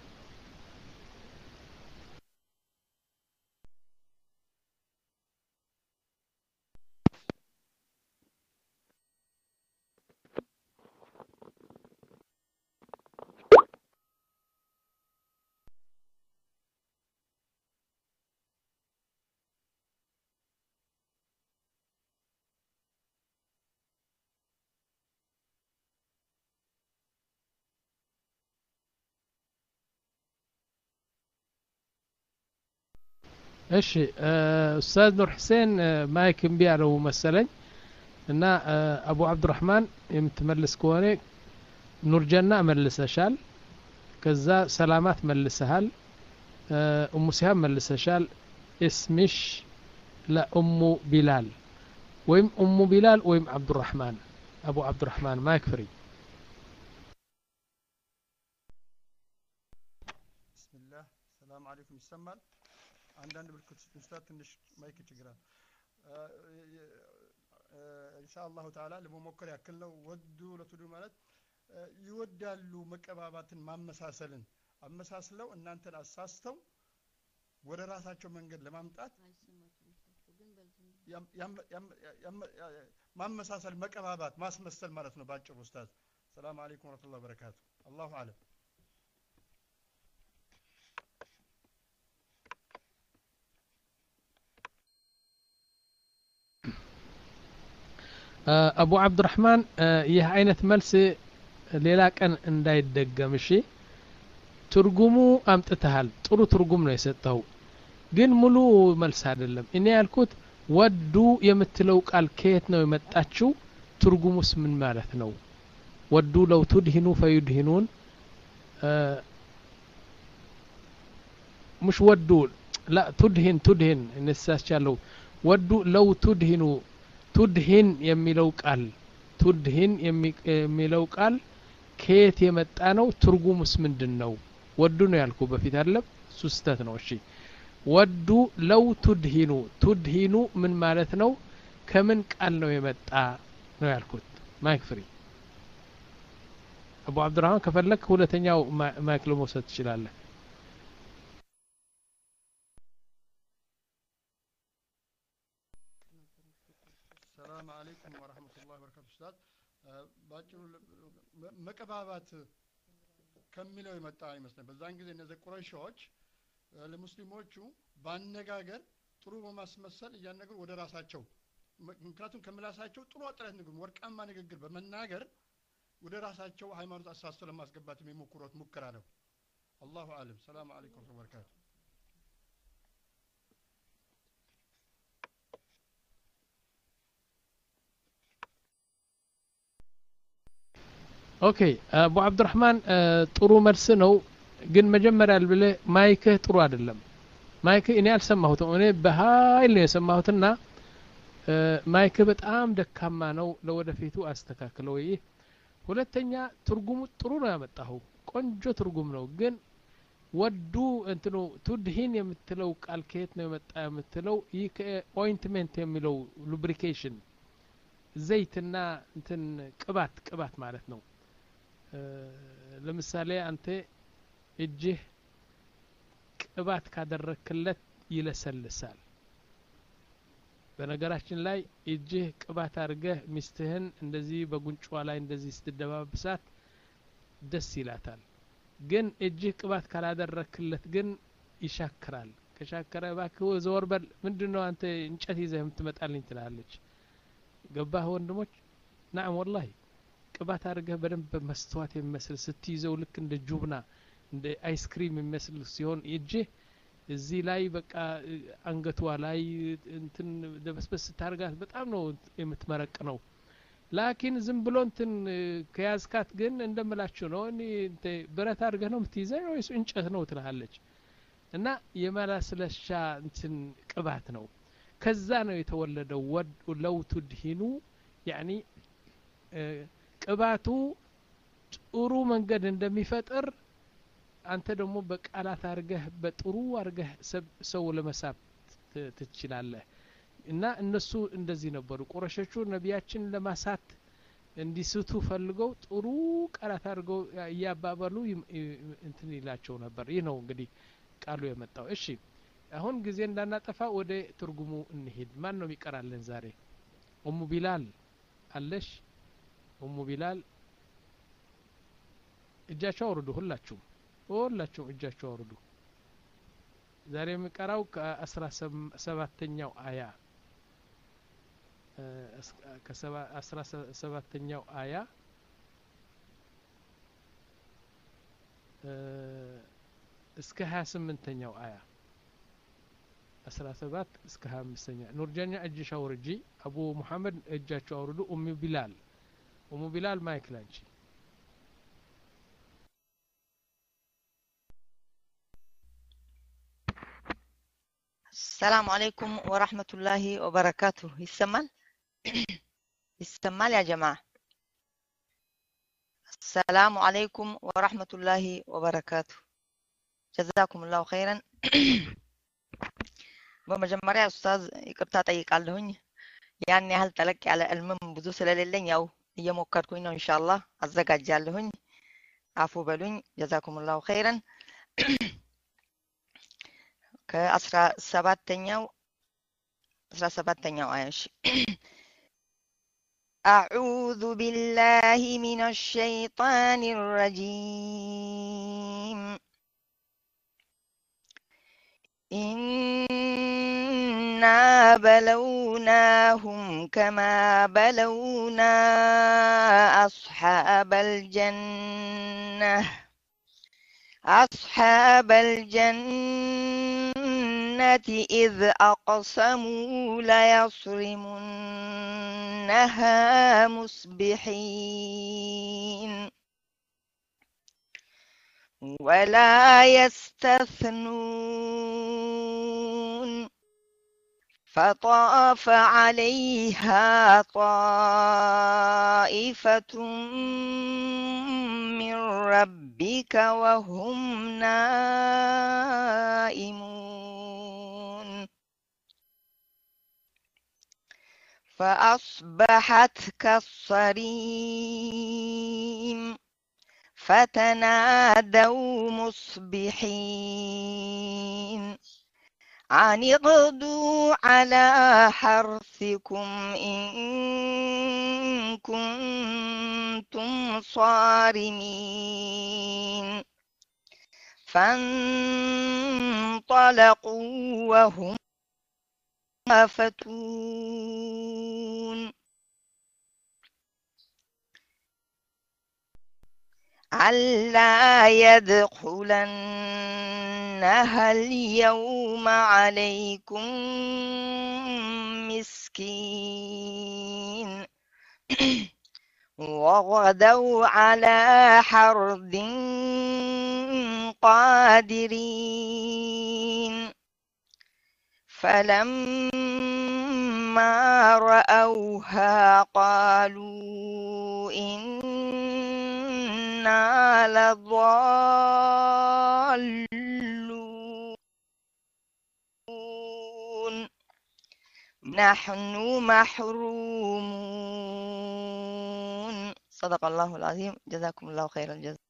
እሺ ኡስታዝ ኑር ሁሴን ማይክ እምቢ አለው መሰለኝ እና አቡ አብዱራህማን የምትመልስ ከሆነ ኑር ጀና መልሰሻል፣ ከዛ ሰላማት መልሰሃል፣ ኡሙ ሲሃብ መልሰሻል። እስምሽ ለኡሙ ቢላል ወይም ኡሙ ቢላል ወይም አብዱራህማን አቡ አብዱራህማን ማይክ ፍሪ። ቢስሚላህ ሰላም አለይኩም ይሰማል? አንዳንድ ምልክት ስታት ትንሽ ማይክ ይችግራል። ኢንሻአላሁ ተዓላ ለመሞከር ያክል ነው። ወዱ ለቱዱ ማለት ይወዳሉ መቀባባትን ማመሳሰልን አመሳስለው እናንተን አሳስተው ወደ ራሳቸው መንገድ ለማምጣት ማመሳሰል መቀባባት ማስመሰል ማለት ነው ባጭሩ ኡስታዝ ሰላም አለይኩም ወራህመቱላሂ ወበረካቱ አላሁ አለም አቡ አብዱራህማን ይህ አይነት መልስ ሌላ ቀን እንዳይደገም እሺ ትርጉሙ አምጥተሃል ጥሩ ትርጉም ነው የሰጠው ግን ሙሉ መልስ አይደለም እኔ ያልኩት ወዱ የምትለው ቃል ከየት ነው የመጣችው ትርጉሙስ ምን ማለት ነው ወዱ ለው ትድሂኑ ፈዩድሂኑን مش ወዱ لا ትድሂን ትድሂን እንሳቻለው ወዱ ለው ትድሂኑ ትድሂን የሚለው ቃል ትድሂን የሚለው ቃል ከየት የመጣ ነው ትርጉሙስ ምንድነው ወዱ ነው ያልኩ በፊት አይደለም ሱስተት ነው እሺ ወዱ ለው ትድሂኑ ትድሂኑ ምን ማለት ነው ከምን ቃል ነው የመጣ ነው ያልኩት ማይክ ፍሪ አቡ አብዱራህማን ከፈለክ ሁለተኛው ማይክ ለመውሰድ ትችላለህ ሰላም አለይኩም ወራህመቱላሂ ወበረካቱ ኡስታዝ ባጭሩ መቀባባት ከሚለው የመጣ ይመስላል በዛን ጊዜ እነዚህ ቁረይሾች ለሙስሊሞቹ ባነጋገር ጥሩ በማስመሰል እያነገሩ ወደ ራሳቸው ምክንያቱም ከምላሳቸው ጥሩ አጥረት ንግግር ወርቃማ ንግግር በመናገር ወደ ራሳቸው ሃይማኖት አሳስቶ ለማስገባት የሚሞክሩት ሙከራ ነው አላሁ አለም ሰላም አለይኩም ወበረካቱ ኦኬ አቡ አብዱራህማን ጥሩ መልስ ነው ግን መጀመሪያ ልብለ ማይክ ጥሩ አይደለም ማይክ እኔ አልሰማሁትም እኔ በኃይል ነው የሰማሁትና ማይክ በጣም ደካማ ነው ለወደፊቱ አስተካክለው ይሄ ሁለተኛ ትርጉሙ ጥሩ ነው ያመጣው ቆንጆ ትርጉም ነው ግን ወዱ እንትኑ ትድሂን የምትለው ቃል ከየት ነው የመጣ የምትለው ይህ ኦይንትመንት የሚለው ሉብሪኬሽን ዘይትና እንትን ቅባት ቅባት ማለት ነው ለምሳሌ አንተ እጅህ ቅባት ካደረክለት ይለሰልሳል በነገራችን ላይ እጅህ ቅባት አድርገህ ሚስትህን እንደዚህ በጉንጯ ላይ እንደዚህ ስትደባብሳት ደስ ይላታል ግን እጅህ ቅባት ካላደረክለት ግን ይሻክራል ከሻከረ ባክህ ዘወር በል ምንድነው አንተ እንጨት ይዘህ የምትመጣልኝ ትላለች ገባህ ወንድሞች نعم والله ቅባት አድርገህ በደንብ መስተዋት የሚመስል ስትይዘው ልክ እንደ ጁብና እንደ አይስክሪም የሚመስል ሲሆን እጅህ እዚህ ላይ በቃ አንገቷ ላይ እንትን ደበስበስ ታርጋት በጣም ነው የምትመረቅ ነው ላኪን ዝም ብሎ እንትን ከያዝካት ግን እንደምላችሁ ነው እኔ ብረት አድርገህ ነው የምትይዘው ወይስ እንጨት ነው ትላለች እና የማላስለሻ እንትን ቅባት ነው ከዛ ነው የተወለደው ወድ ለው ትድሂኑ ያኒ ቅባቱ ጥሩ መንገድ እንደሚፈጥር አንተ ደግሞ በቃላት አርገህ በጥሩ አርገህ ሰው ለመሳብ ትችላለህ እና እነሱ እንደዚህ ነበሩ ቁረሾቹ ነቢያችን ለማሳት እንዲስቱ ፈልገው ጥሩ ቃላት አርገው ያባባሉ እንትን ይላቸው ነበር ይህ ነው እንግዲህ ቃሉ የመጣው እሺ አሁን ጊዜ እንዳናጠፋ ወደ ትርጉሙ እንሄድ ማን ነው የሚቀራልን ዛሬ ኡሙ ቢላል አለሽ ኡሙ ቢላል እጃቸው አውርዱ ሁላችሁም ሁላችሁም እጃቸው አውርዱ ዛሬ የሚቀራው ከአስራ ሰባተኛው አያ ከአስራ ሰባተኛው አያ እስከ ሀያ ስምንተኛው አያ አስራ ሰባት እስከ ሀያ አምስተኛ ኑርጃኛ እጅሽ አውርጂ አቡ መሐመድ እጃቸው አውርዱ ኡሙ ቢላል ኡሙ ቢላል ማይክ ላንቺ السلام عليكم ورحمة الله وبركاته يسمال يسمال يا جماعة السلام عليكم ورحمة الله وبركاته جزاكم الله خيرا بمجمرة يا أستاذ يقرطع طيق علىهن يعني هل تلقي على المم بذو سلالين يو እየሞከርኩኝ ነው ኢንሻአላህ አዘጋጃለሁኝ አፉ በሉኝ ጀዛኩሙላሁ ኸይረን ከአስራ ሰባተኛው አስራ ሰባተኛው አያሽ أعوذ بالله من الشيطان الرجيم إنا بلوناهم كما بلونا أصحاب الجنة أصحاب الجنة إذ أقسموا ليصرمنها مصبحين ولا يستثنون فطاف عليها طائفة من ربك وهم نائمون فأصبحت كالصريم فتنادوا مصبحين أن اغدوا على حرثكم إن كنتم صارمين فانطلقوا وهم يفتون ألا يدخلنها اليوم عليكم مسكين وغدوا على حرد قادرين فلما رأوها قالوا إنا لضالون نحن محرومون صدق الله العظيم جزاكم الله خير الجزاء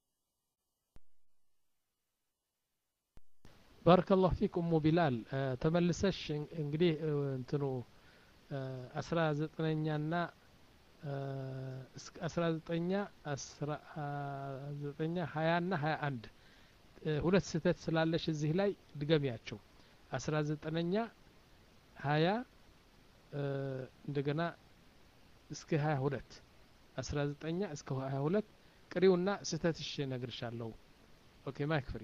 بارك الله فيكم أم بلال أه تملسش انجدي انتنو አስራ ዘጠነኛና አስራ ዘጠኛ አስራ ዘጠኛ ሀያ እና ሀያ አንድ ሁለት ስህተት ስላለሽ እዚህ ላይ ድገሚያቸው አስራ ዘጠነኛ ሀያ እንደገና እስከ ሀያ ሁለት አስራ ዘጠኝ እስከ ሀያ ሁለት ቅሪውና ስህተትሽ ነግርሻለሁ ኦኬ ማይክ ፍሪ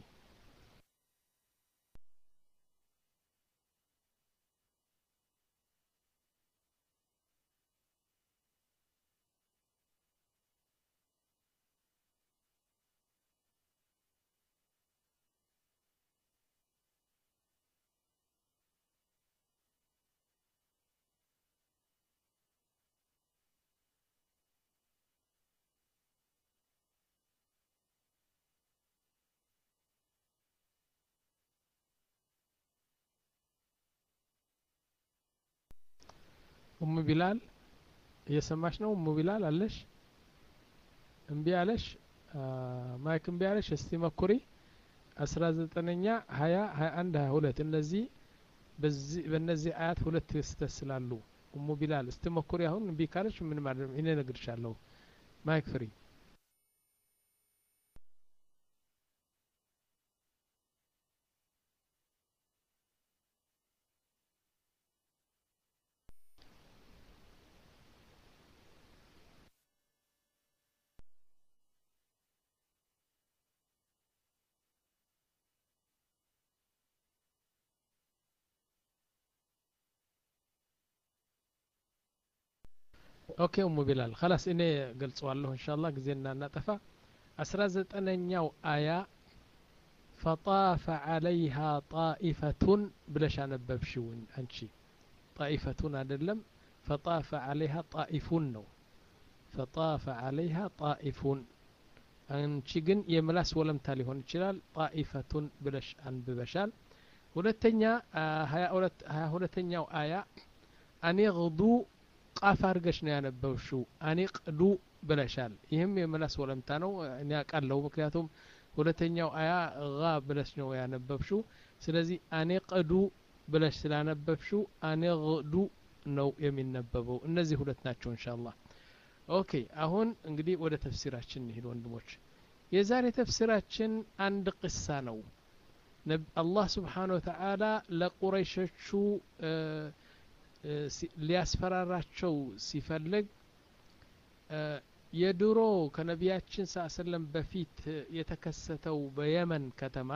ኡም ቢላል እየሰማሽ ነው ኡም ቢላል አለሽ እምቢ አለሽ ማይክ እምቢ አለሽ እስቲ መኩሪ አስራ ዘጠነኛ ሀያ ሀያ አንድ ሀያ ሁለት እነዚህ በዚህ በእነዚህ አያት ሁለት ስህተት ስላሉ ኡም ቢላል እስቲ መኩሪ አሁን እምቢ ካለሽ ምን ማለት እኔ እነግርሻለሁ ማይክ ፍሪ اوكي ام بلال خلاص اني قلصوالله ان شاء الله غزينا نطفا عشرة زጠነኛው آية فطاف عليها طائفة بلاش አነበብሽው አንቺ طائفة አይደለም فطاف عليها طائفون ነው فطاف عليها طائفون አንቺ ግን የምላስ ወለምታ ሊሆን ይችላል طائفة بلاش አንብበሻል ሁለተኛ ሀያ ሁለተኛው آية أن يغدو ቃፍ አርገሽ ነው ያነበብሽው አኒቅዱ ብለሻል ይህም የመላስ ወለምታ ነው እኔ አውቃለሁ ምክንያቱም ሁለተኛው አያ ጋ ብለሽ ነው ያነበብሽው ስለዚህ አኔቅዱ ብለሽ ስላነበብሽው አኔቅዱ ነው የሚነበበው እነዚህ ሁለት ናቸው ኢንሻአላህ ኦኬ አሁን እንግዲህ ወደ ተፍሲራችን እንሂድ ወንድሞች የዛሬ ተፍሲራችን አንድ ቅሳ ነው አላህ Subhanahu Wa Ta'ala ለቁረይሾቹ ሊያስፈራራቸው ሲፈልግ የድሮ ከነቢያችን ሰለላሁ በፊት የተከሰተው በየመን ከተማ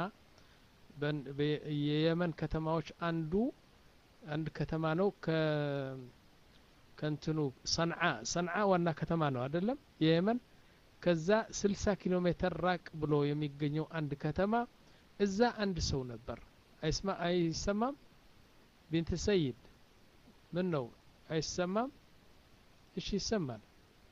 የየመን ከተማዎች አንዱ አንድ ከተማ ነው ከ ከንትኑ ሰንዓ ሰንዓ ዋና ከተማ ነው አይደለም የየመን ከዛ ስልሳ ኪሎ ሜትር ራቅ ብሎ የሚገኘው አንድ ከተማ እዛ አንድ ሰው ነበር አይስማ አይሰማም ቢንት ሰይድ ምን ነው አይሰማም እሺ ይሰማል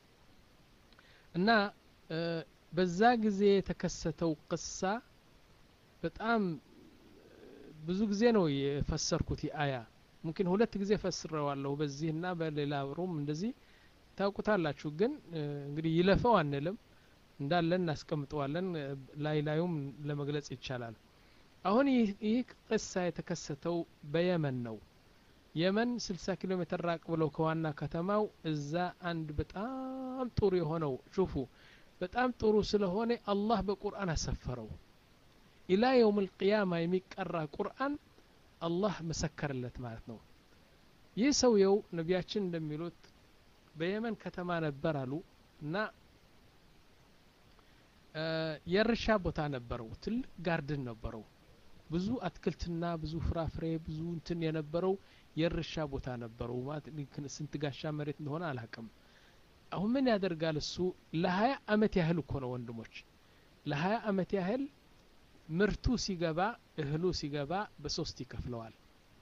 እና በዛ ጊዜ የተከሰተው ቅሳ በጣም ብዙ ጊዜ ነው የፈሰርኩት አያ ممكن ሁለት ጊዜ ፈስረዋለሁ በዚህና በሌላ ሩም እንደዚህ ታውቁታላችሁ ግን እንግዲህ ይለፈው አንልም እንዳለን እናስቀምጠዋለን ላይ ላዩም ለመግለጽ ይቻላል አሁን ይህ ቅሳ የተከሰተው በየመን ነው የመን ስልሳ ኪሎ ሜትር ራቅ ብሎ ከዋና ከተማው እዛ አንድ በጣም ጥሩ የሆነው ሹፉ በጣም ጥሩ ስለሆነ አላህ በቁርአን አሰፈረው ኢላ يوم القيامه የሚቀራ ቁርአን አላህ መሰከረለት ማለት ነው ይህ ሰውየው ነቢያችን እንደሚሉት በየመን ከተማ ነበር አሉ እና የርሻ ቦታ ነበረው ትልቅ ጋርደን ነበረው ብዙ አትክልትና ብዙ ፍራፍሬ ብዙ እንትን የነበረው የርሻ ቦታ ነበረው ማለት ስንት ጋሻ መሬት እንደሆነ አላውቅም አሁን ምን ያደርጋል እሱ ለ20 አመት ያህል እኮ ነው ወንድሞች ለ20 አመት ያህል ምርቱ ሲገባ እህሉ ሲገባ በሶስት ይከፍለዋል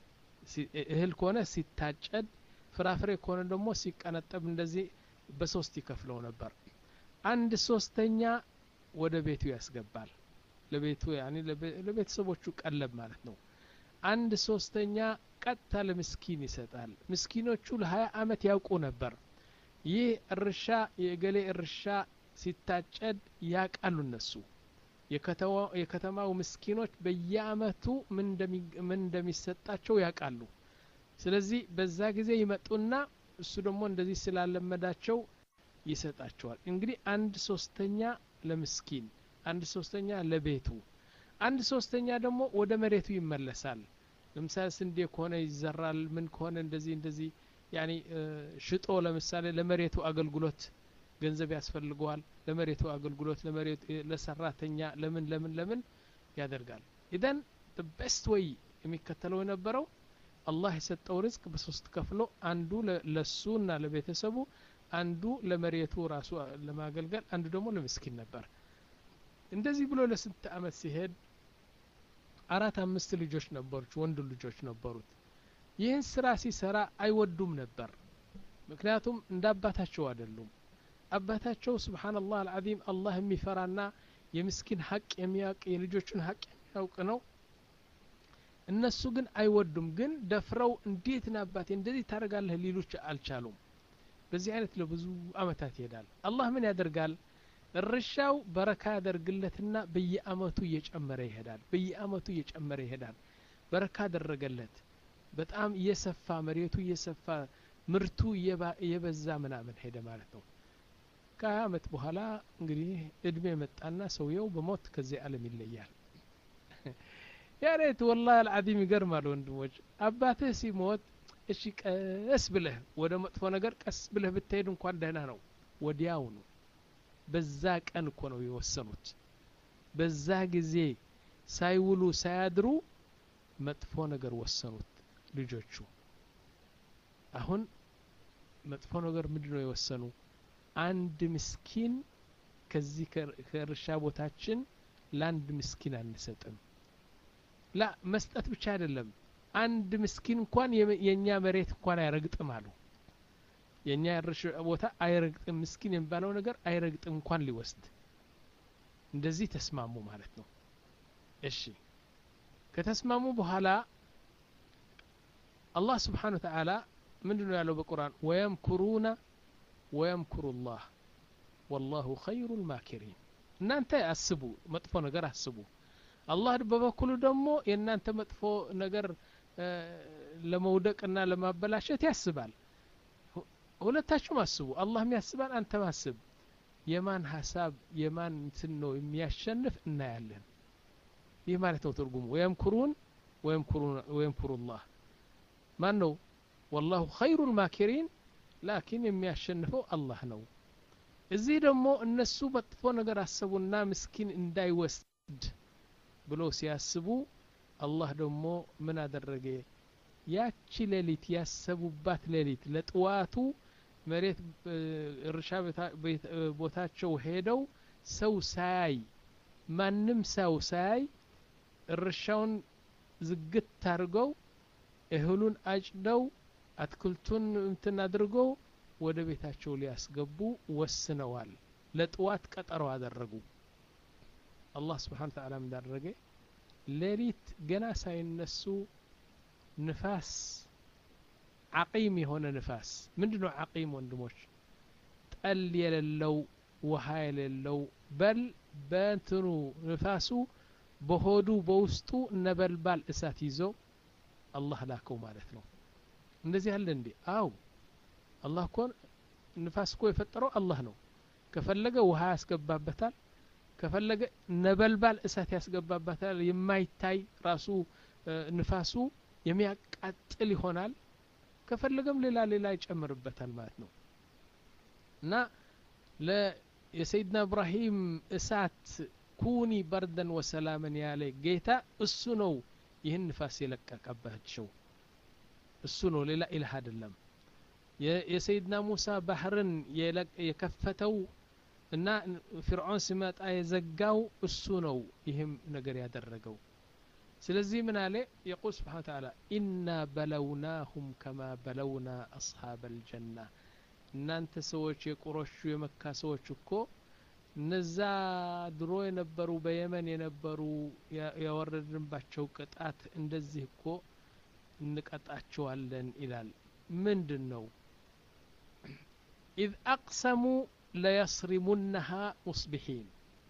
እህል ከሆነ ሲታጨድ ፍራፍሬ ከሆነ ደግሞ ሲቀነጠብ እንደዚህ በሶስት ይከፍለው ነበር አንድ ሶስተኛ ወደ ቤቱ ያስገባል ለቤቱ ያኒ ለቤተሰቦቹ ቀለብ ማለት ነው አንድ ሶስተኛ ቀጥታ ለምስኪን ይሰጣል ምስኪኖቹ ለ20 አመት ያውቁ ነበር ይህ እርሻ የገሌ እርሻ ሲታጨድ ያቃሉ እነሱ የከተማው የከተማው ምስኪኖች በየአመቱ ምን ምን እንደሚሰጣቸው ያቃሉ ስለዚህ በዛ ጊዜ ይመጡና እሱ ደግሞ እንደዚህ ስላለመዳቸው ይሰጣቸዋል እንግዲህ አንድ ሶስተኛ ለምስኪን አንድ ሶስተኛ ለቤቱ አንድ ሶስተኛ ደግሞ ወደ መሬቱ ይመለሳል ለምሳሌ ስንዴ ከሆነ ይዘራል ምን ከሆነ እንደዚህ እንደዚህ ያኒ ሽጦ ለምሳሌ ለመሬቱ አገልግሎት ገንዘብ ያስፈልገዋል ለመሬቱ አገልግሎት ለመሬቱ ለሰራተኛ ለምን ለምን ለምን ያደርጋል ኢደን the best way የሚከተለው የነበረው አላህ የሰጠው ርዝቅ በሶስት ከፍሎ አንዱ ለሱና ለቤተሰቡ አንዱ ለመሬቱ ራሱ ለማገልገል አንዱ ደግሞ ለምስኪን ነበር እንደዚህ ብሎ ለስንት አመት ሲሄድ አራት አምስት ልጆች ነበሩት ወንድ ልጆች ነበሩት ይህን ስራ ሲሰራ አይወዱም ነበር ምክንያቱም እንዳባታቸው አይደሉም አባታቸው ሱብሃንአላህ አልዓዚም አላህ የሚፈራና የምስኪን ሐቅ የሚያውቅ የልጆቹን ሐቅ የሚያውቅ ነው እነሱ ግን አይወዱም ግን ደፍረው እንዴት ናባቴ እንደዚህ ታረጋለህ ሊሉች አልቻሉም በዚህ አይነት ለብዙ አመታት ይሄዳል አላህ ምን ያደርጋል እርሻው በረካ ያደርግለትና በየአመቱ እየጨመረ ይሄዳል በየአመቱ እየጨመረ ይሄዳል በረካ ያደረገለት በጣም እየሰፋ መሬቱ እየሰፋ ምርቱ እየበዛ ምናምን ሄደ ማለት ነው ከአመት በኋላ እንግዲህ እድሜ መጣና ሰውየው በሞት ከዚህ ዓለም ይለያል ያሬት والله العظيم ይገርማል ወንድሞች አባትህ ሲሞት እሺ ቀስ ብለህ ወደ መጥፎ ነገር ቀስ ብለህ ብትሄድ እንኳን ደህና ነው ወዲያው ነው በዛ ቀን እኮ ነው የወሰኑት በዛ ጊዜ ሳይውሉ ሳያድሩ መጥፎ ነገር ወሰኑት ልጆቹ አሁን መጥፎ ነገር ምንድነው የወሰኑ አንድ ምስኪን ከዚህ ከርሻ ቦታችን ለአንድ ምስኪን አንሰጥም ላ መስጠት ብቻ አይደለም አንድ ምስኪን እንኳን የኛ መሬት እንኳን አይረግጥም አሉ የኛ ርሻ ቦታ አይረግጥም ምስኪን የሚባለው ነገር አይረግጥም እንኳን ሊወስድ እንደዚህ ተስማሙ ማለት ነው እሺ ከተስማሙ በኋላ አላህ Subhanahu Wa Ta'ala ምንድነው ያለው በቁርአን ወየምኩሩና ወየምኩሩ الله والله خير الماكرين እናንተ አስቡ መጥፎ ነገር አስቡ አላህ በበኩሉ ደግሞ የእናንተ መጥፎ ነገር ለመውደቅና ለማበላሸት ያስባል ሁለታችሁም አስቡ አላህም ያስባል አንተም አስብ የማን ሐሳብ የማን እንትን ነው የሚያሸንፍ እናያለን ይህ ማለት ነው ትርጉሙ ወይምኩሩን ወይምኩሩን ወይምኩሩላህ ማን ነው والله خير الماكرين لكن የሚያሸንፈው አላህ ነው እዚህ ደግሞ እነሱ መጥፎ ነገር አሰቡና ምስኪን እንዳይወስድ ብሎ ሲያስቡ አላህ ደግሞ ምን አደረገ ያቺ ሌሊት ያሰቡባት ሌሊት ለጥዋቱ መሬት እርሻ ቦታቸው ሄደው ሰው ሳይ ማንም ሰው ሳይ እርሻውን ዝግት ታርገው እህሉን አጭደው አትክልቱን እንትን አድርገው ወደ ቤታቸው ሊያስገቡ ወስነዋል ለጥዋት ቀጠሮ አደረጉ አላህ Subhanahu Wa Ta'ala እንዳደረገ ሌሊት ገና ሳይነሱ ንፋስ عقيم የሆነ ንፋስ ምንድነው عقيم ወንድሞች ጠል የሌለው ውሃ የሌለው በል በእንትኑ ንፋሱ በሆዱ በውስጡ ነበልባል እሳት ይዞ አላህ ላከው ማለት ነው እንደዚህ አለ እንዴ አው አላህ እኮ ንፋስ እኮ የፈጠረው አላህ ነው ከፈለገ ውሃ ያስገባበታል ከፈለገ ነበልባል እሳት ያስገባበታል የማይታይ ራሱ ንፋሱ የሚያቃጥል ይሆናል ከፈለገም ሌላ ሌላ ይጨምርበታል ማለት ነው እና ለሰይድና ኢብራሂም እሳት ኩኒ በርደን ወሰላመን ያለ ጌታ እሱ ነው ይህን ንፋስ የለቀቀባቸው እሱ ነው ሌላ ኢላህ አይደለም የሰይድና ሙሳ ባህርን የከፈተው እና ፍርዓን ሲመጣ የዘጋው እሱ ነው ይህም ነገር ያደረገው ስለዚህ ምን አለ يقول سبحانه وتعالى إنا بلوناهم كما بلونا أصحاب الجنة እናንተ ሰዎች የቁረሹ የመካ ሰዎች እኮ እነዛ ድሮ የነበሩ በየመን የነበሩ ያወረድንባቸው ቅጣት እንደዚህ እኮ እንቀጣቸዋለን ይላል ምንድነው إذ أقسموا ليصرمنها مصبحين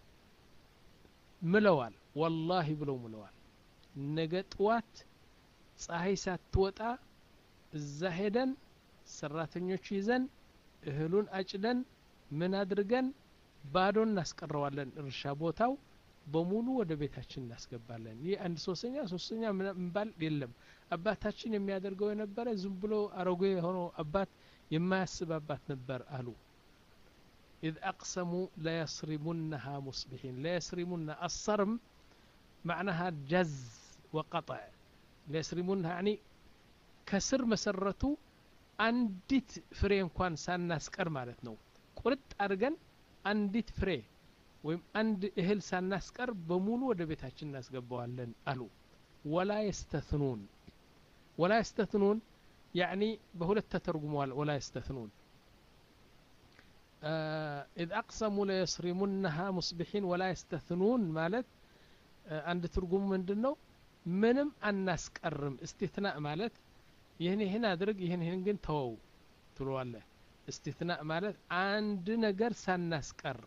ملوال والله بلو ملوال نقطوات ፀሐይ ሳትወጣ እዛ ሄደን ሰራተኞች ይዘን እህሉን አጭደን ምን አድርገን ባዶን እናስቀረዋለን እርሻ ቦታው በሙሉ ወደ ቤታችን እናስገባለን ይህ አንድ ሶስተኛ ሶስተኛ ምንባል የለም አባታችን የሚያደርገው የነበረ ዝም ብሎ አሮጌ ሆኖ አባት የማያስብ አባት ነበር አሉ إذ أقسموا لا يصرمونها مصبحين لا يصرمونها الصرم معناها جز وقطع لا يصرمونها يعني كسر مسرته አንዲት ፍሬ እንኳን ሳናስቀር ማለት ነው ቁርጥ አድርገን አንዲት ፍሬ ወይም አንድ እህል ሳናስቀር በሙሉ ወደ ቤታችን እናስገባዋለን አሉ ولا يستثنون ولا يستثنون يعني بهولت تترجموا ولا يستثنون آه إذ أقسموا ليصرمنها مصبحين ولا يستثنون مالت آه عند ترجم من دنو منم الناسكرم استثناء مالت ይሄን ይሄን አድርግ ይሄን ይሄን ግን ተወው ትሏለህ استثناء ማለት አንድ ነገር ሳናስቀር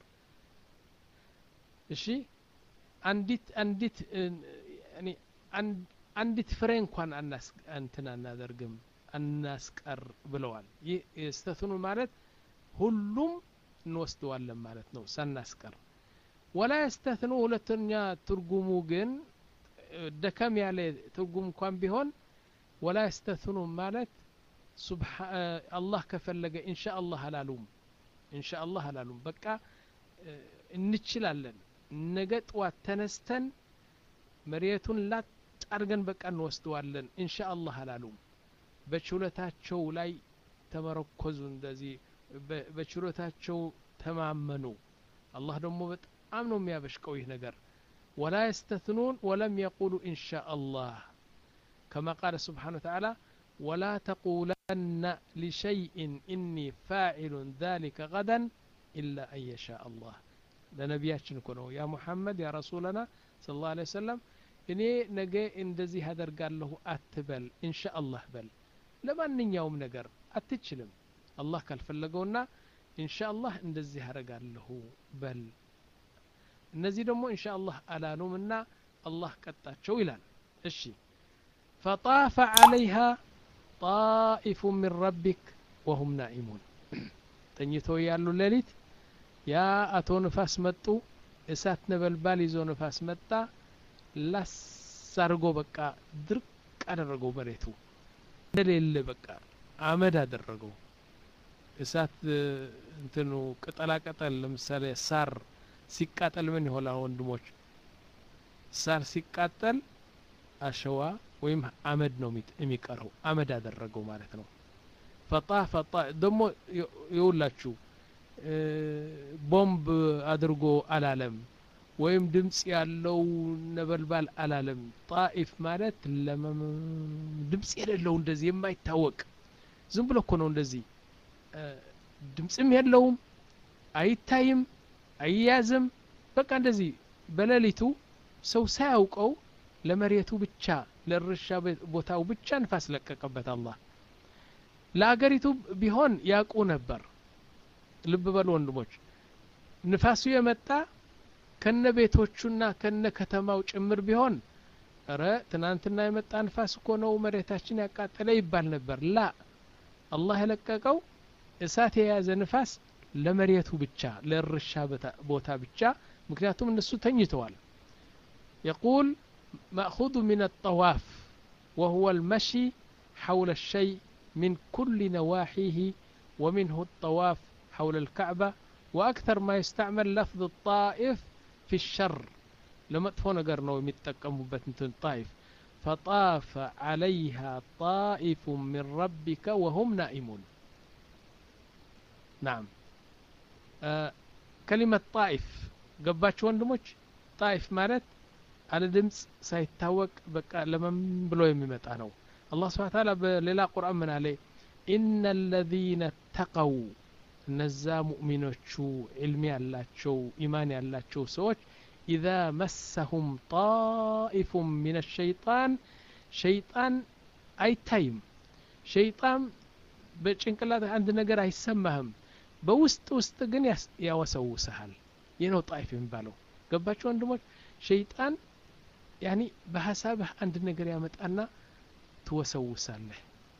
እሺ አንዲት አንዲት ያኒ አንዲት ፍሬ እንኳን አናስ እንትና እናደርግም አናስቀር ብለዋል ይህ استثناء ማለት ሁሉም እንወስደዋለን ማለት ነው ሳናስቀር ولا يستثنوا ሁለተኛ ትርጉሙ ግን ደከም ያለ ትርጉም እንኳን ቢሆን ولا يستثنون مالت سبحان الله كفلق إن شاء الله هلالوم إن شاء الله هلالوم بقى እንችላለን ነገጥ ዋተነስተን መሬቱን ላጥ አርገን በቃ እንወስደዋለን ኢንሻአላህ አላሉም በችሎታቸው ላይ ተመረኮዙ እንደዚህ በችሎታቸው ተማመኑ አላህ ደግሞ በጣም ነው የሚያበሽቀው ይህ ነገር ولا يستثنون ولم يقولوا إن شاء الله كما قال سبحانه وتعالى ولا تقولن لشيء إني فاعل ذلك غدا إلا أن يشاء الله لنبياتنا كنو يا محمد يا رسولنا صلى الله عليه وسلم إني نجي اندزي هذا قال له أتبل إن شاء الله بل لما نيوم نجر أتتشلم الله كالفلقونا ኢንሻአላህ እንደዚህ አረጋለሁ በል እነዚህ ደግሞ ኢንሻአላህ አላሉምና አላህ ቀጣቸው ይላል እሺ فطاف عليها طائف من ربك وهم نائمون ተኝተው ያሉ ሌሊት ያ አቶ ንፋስ መጡ እሳት ነበልባል ይዞ ንፋስ መጣ ላስ አድርጎ በቃ ድርቅ አደረገው መሬቱ እንደሌለ በቃ አመድ አደረገው እሳት እንትኑ ቅጠላ ቅጠል ለምሳሌ ሳር ሲቃጠል ምን ይሆናል ወንድሞች ሳር ሲቃጠል አሸዋ ወይም አመድ ነው የሚቀረው አመድ አደረገው ማለት ነው فطاف فطاف ደሞ ይውላችሁ ቦምብ አድርጎ አላለም ወይም ድምጽ ያለው ነበልባል አላለም ጣኢፍ ማለት ድምጽ የሌለው እንደዚህ የማይታወቅ ዝም ብሎ እኮ ነው እንደዚህ ድምጽም የለውም አይታይም አይያዝም በቃ እንደዚህ በሌሊቱ ሰው ሳያውቀው ለመሬቱ ብቻ ለርሻ ቦታው ብቻ ንፋስ ለቀቀበት አላህ ለአገሪቱ ቢሆን ያቁ ነበር ልብ በሉ ወንድሞች ንፋሱ የመጣ ከነ ቤቶቹና ከነ ከተማው ጭምር ቢሆን አረ ትናንትና የመጣ ንፋስ እኮ ነው መሬታችን ያቃጠለ ይባል ነበር ላ አላህ የለቀቀው እሳት የያዘ ንፋስ ለመሬቱ ብቻ ለርሻ ቦታ ብቻ ምክንያቱም እነሱ ተኝተዋል يقول مأخوذ من الطواف وهو المشي حول الشيء من كل نواحيه ومنه الطواف حول الكعبة وأكثر ما يستعمل لفظ الطائف في الشر لما تفونا قرنوا يتقموا بتنتن طائف فطاف عليها طائف من ربك وهم نائمون نعم آه كلمة طائف قباتش وندموش طائف مالت على دمس سيتاوك بقى لمن بلو يميمطا ነው الله سبحانه وتعالى بليل قرآن من عليه إن الذين اتقوا እነዛ ሙእሚኖቹ ዒልም ያላቸው ኢማን ያላቸው ሰዎች إذا مسهم طائف من الشيطان شيطان አይታይም شيطان በጭንቅላት አንድ ነገር አይሰማህም በውስጥ ውስጥ ግን ያወሰውሳል የነው ጣይፍ የሚባለው ገባችሁ ወንድሞች ሸይጣን ያኒ በሐሳብህ አንድ ነገር ያመጣና ትወሰውሳለህ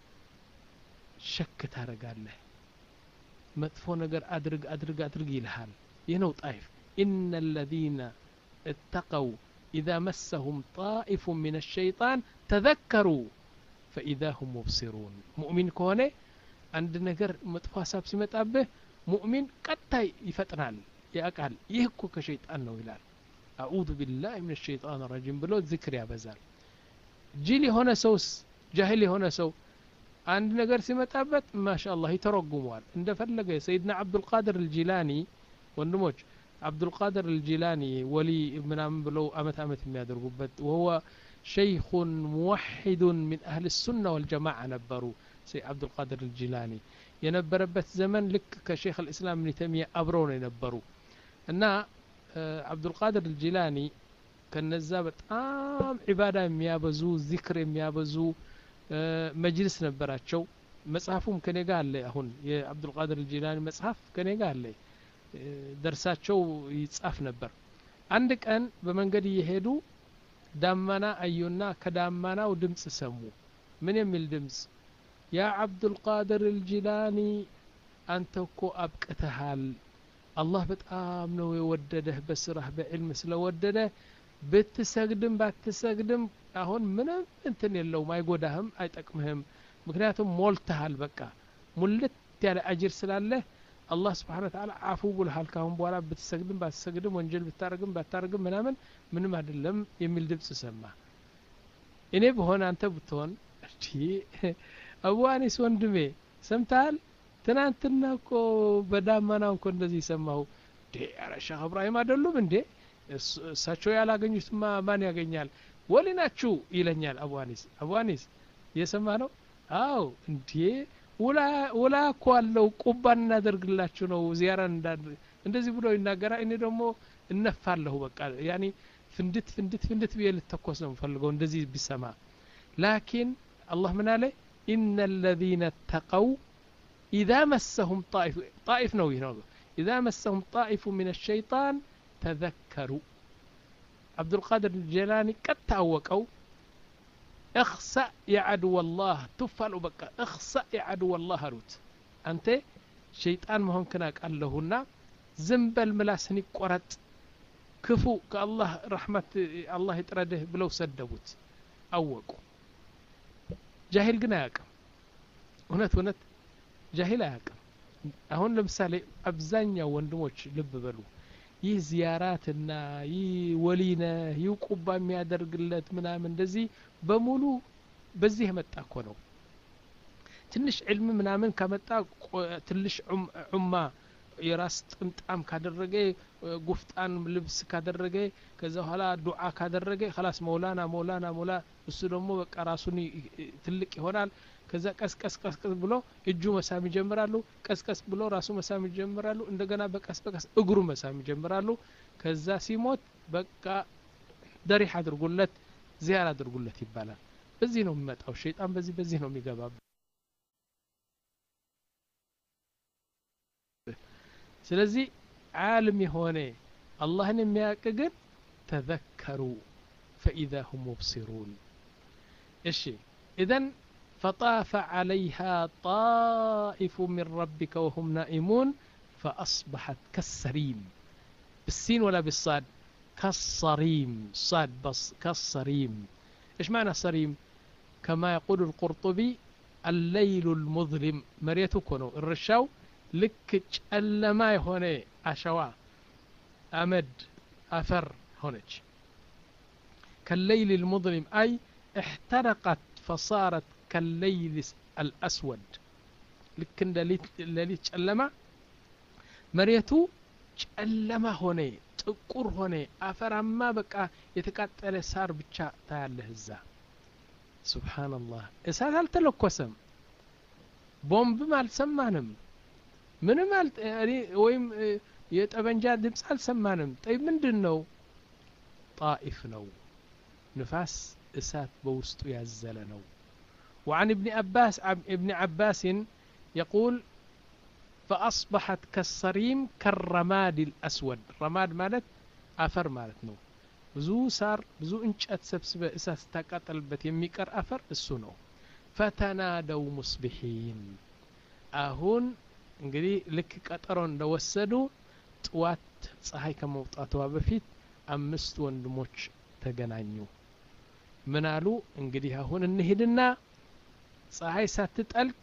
ሸክ ታረጋለህ መጥፎ ነገር አድርግ አድርግ አድርግ ይልሃል የነው ጣይፍ إن الذين اتقوا إذا مسهم طائف من الشيطان تذكروا فإذا هم مبصرون مؤمن كونه عند ነገር መጥፎ ሐሳብ ሲመጣብህ ሙእሚን ቀጣይ ይፈጥናል ያቃል ይህ እኮ ከሸይጣን ነው ይላል አዑዙ ቢላሂ ሚነ ሸይጣን ረጂም ብሎ ዚክር ያበዛል ጅል የሆነ ሰውስ ጃሂል የሆነ ሰው አንድ ነገር ሲመጣበት ማሻአላህ ይተረጉማል እንደፈለገ ሰይድና አብዱል ቃድር አልጂላኒ ወንድሞች አብዱል ቃድር አልጂላኒ ወሊ ምናምን ብለው አመት አመት የሚያደርጉበት وهو شيخ موحد من أهل السنة والجماعة ነበሩ سي عبد القادر الجيلاني የነበረበት ዘመን ልክ ከሼክ الاسلام ابن تيميه አብረው ነው የነበሩ እና عبد القادر الجيلاني ከነዛ በጣም ዒባዳ የሚያበዙ ዚክር የሚያበዙ መጅልስ ነበራቸው መጽሐፉም ከኔ ጋር አለ አሁን የعبد القادر الجيلاني መጽሐፍ ከኔ ጋር አለ ደርሳቸው ይጻፍ ነበር አንድ ቀን በመንገድ እየሄዱ ዳማና አዩና ከዳማናው ድምጽ ሰሙ ምን የሚል ድምጽ يا عبد القادر الجيلاني أنت كو أبقتهال الله بتقام نو يودده بسرح بعلم سلودده بتسقدم بتسقدم أهون من انتن يلو ما يقودهم أي تقمهم مكنياتهم مولتهال بكا ملت على أجر سلاله الله سبحانه وتعالى عفو بالحال كهم بولا بتسقدم بتسقدم وانجل بتارقم بتارقم منامن من ما دلم يميل دبس سما إني بهون أنت بتون አቡ አኒስ ወንድሜ ሰምታል ትናንትና እኮ በዳማናው እኮ እንደዚህ ሰማው ዴ አረ ሼህ ኢብራሂም አይደሉም እንዴ እሳቸው ያላገኙትማ ማን ያገኛል ወሊናችሁ ይለኛል አቡ አኒስ አቡ አኒስ የሰማ ነው አው እንዴ ወላ ወላ እኮ አለው ቁባን እናደርግላችሁ ነው ዚያራ እንደዚህ ብሎ ይናገራል እኔ ደግሞ እነፋለሁ በቃ ያኒ ፍንድት ፍንድት ፍንድት ቢል ተኮስ ነው ፈልገው እንደዚህ ቢሰማ ላኪን አላህ ምን አለ إن الذين اتقوا إذا مسهم طائف طائف نوي نوي إذا مسهم طائف من الشيطان تذكروا عبد القادر الجيلاني قد تاوقوا اخسأ يا عدو الله تفعلوا بقى اخسأ يا عدو الله هروت أنت شيطان مهم كناك اللهنا زنبل ملاسني قرط كفو كالله رحمة الله يترده بلو سدبوت أوقوا جاهل قناك هنات هنات جاهل አያውቅም አሁን ለምሳሌ አብዛኛው ወንድሞች ልብ በሉ ይህ ዚያራትና ይህ ወሊነ ይህ ቁባ የሚያደርግለት ምናምን እንደዚህ በሙሉ በዚህ የመጣ እኮ ነው ትንሽ ዕልም ምናምን ከመጣ ትንሽ ዑማ የራስ ጥምጣም ካደረገ ጉፍጣን ልብስ ካደረገ ከዛ ኋላ ዱዓ ካደረገ خلاص መውላና መውላና መውላ እሱ ደግሞ በቃ ራሱን ትልቅ ይሆናል ከዛ ቀስቀስ ቀስቀስ ብሎ እጁ መሳም ይጀምራሉ ቀስቀስ ብሎ ራሱ መሳም ይጀምራሉ እንደገና በቀስ በቀስ እግሩ መሳም ይጀምራሉ ከዛ ሲሞት በቃ ደሪህ አድርጉለት ዚያራ አድርጉለት ይባላል በዚህ ነው የሚመጣው ሸይጣን በዚህ በዚህ ነው የሚገባው ስለዚህ ዓለም የሆነ አላህን የሚያውቅ ግን ተዘከሩ فإذا هم مبصرون እሺ إذن فطاف عليها طائف من ربك وهم نائمون فأصبحت كالسريم بالسين ولا بالصاد كالصريم صاد بص كالصريم إيش معنى الصريم كما يقول القرطبي الليل المظلم مريته كونو الرشاو لك ጨለማ የሆነ አሸዋ አመድ አፈር ሆነች كالليل المظلم أي احترقت فصارت كالليل الأسود لك الليل ጨለማ መሬቱ ጨለማ ሆነ ጥቁር ሆነ አፈራማ በቃ የተቃጠለ ሳር ብቻ ታያለህ እዛ ሱብሃንአላህ እሳት አልተለኮሰም ቦምብም አልሰማንም ምንም አልጥ እኔ ወይም የጠበንጃ ድምጽ አልሰማንም ጠይ ምንድነው ጣኢፍ ነው ንፋስ እሳት በውስጡ ያዘለ ነው وعن ابن عباس ابن عباس يقول فأصبحت كالصريم كالرماد الأسود رماد مالت أفر مالت نو بزو صار بزو انشأت سبسبة اساس تقاتلبت يميقر أفر السنو فتنادوا مصبحين أهون እንግዲህ ልክ ቀጠሮ እንደወሰዱ ጥዋት ፀሐይ ከመውጣቷ በፊት አምስት ወንድሞች ተገናኙ ምን አሉ እንግዲህ አሁን እንሄድና ፀሐይ ሳትጠልቅ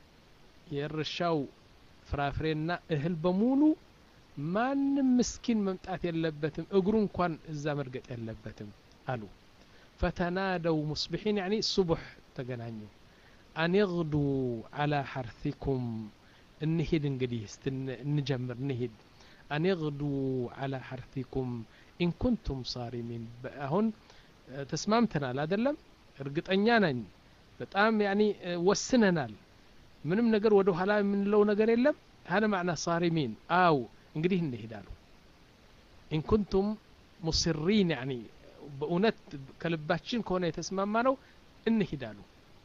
የርሻው ፍራፍሬና እህል በሙሉ ማንም ምስኪን መምጣት የለበትም እግሩ እንኳን እዛ መርገጥ የለበትም አሉ فتنادوا مصبحين يعني الصبح ተገናኙ أن يغدوا على حرثكم እንሄድ እንግዲህ እንጀምር እንሄድ أن يغدوا على حرثكم إن كنتم صارمين አሁን ተስማምተናል አይደለም እርግጠኛ ነኝ በጣም يعني ወስነናል ምንም ነገር ወደ ኋላ የምንለው ነገር የለም هذا معنى صارمين አው እንግዲህ እንሄዳሉ إن كنتم مصرين يعني በእውነት ከልባችን ከሆነ የተስማማነው እንሄዳሉ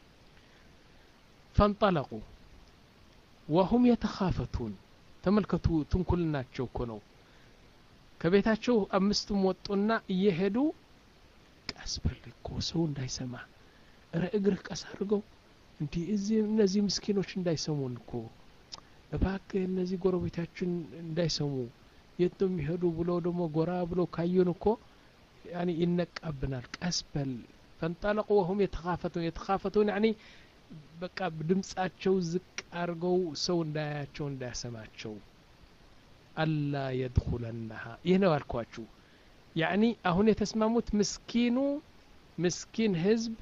فانطلقوا وهم يتخافتون تملكتوا تنكلناچو كنو ከቤታቸው አምስቱም ወጡና እየሄዱ ቀስበልኮ ሰው እንዳይሰማ ረእግር ቀሳርገው እንዲ እዚህ እነዚህ ምስኪኖች እንዳይሰሙን እኮ እባክህ እነዚህ ጎረቤታችን እንዳይሰሙ የቱም ይሄዱ ብሎ ደሞ ጎራ ብሎ ካዩን እኮ يعني ይነቃብናል ቀስበል فانطلقوا وهم يتخافتون يتخافتون يعني በቃ ድምጻቸው ዝቅ አርገው ሰው እንዳያቸው እንዳያሰማቸው አላ يدخلنها ይሄው አልኳችሁ يعني አሁን የተስማሙት ምስኪኑ ምስኪን ህዝብ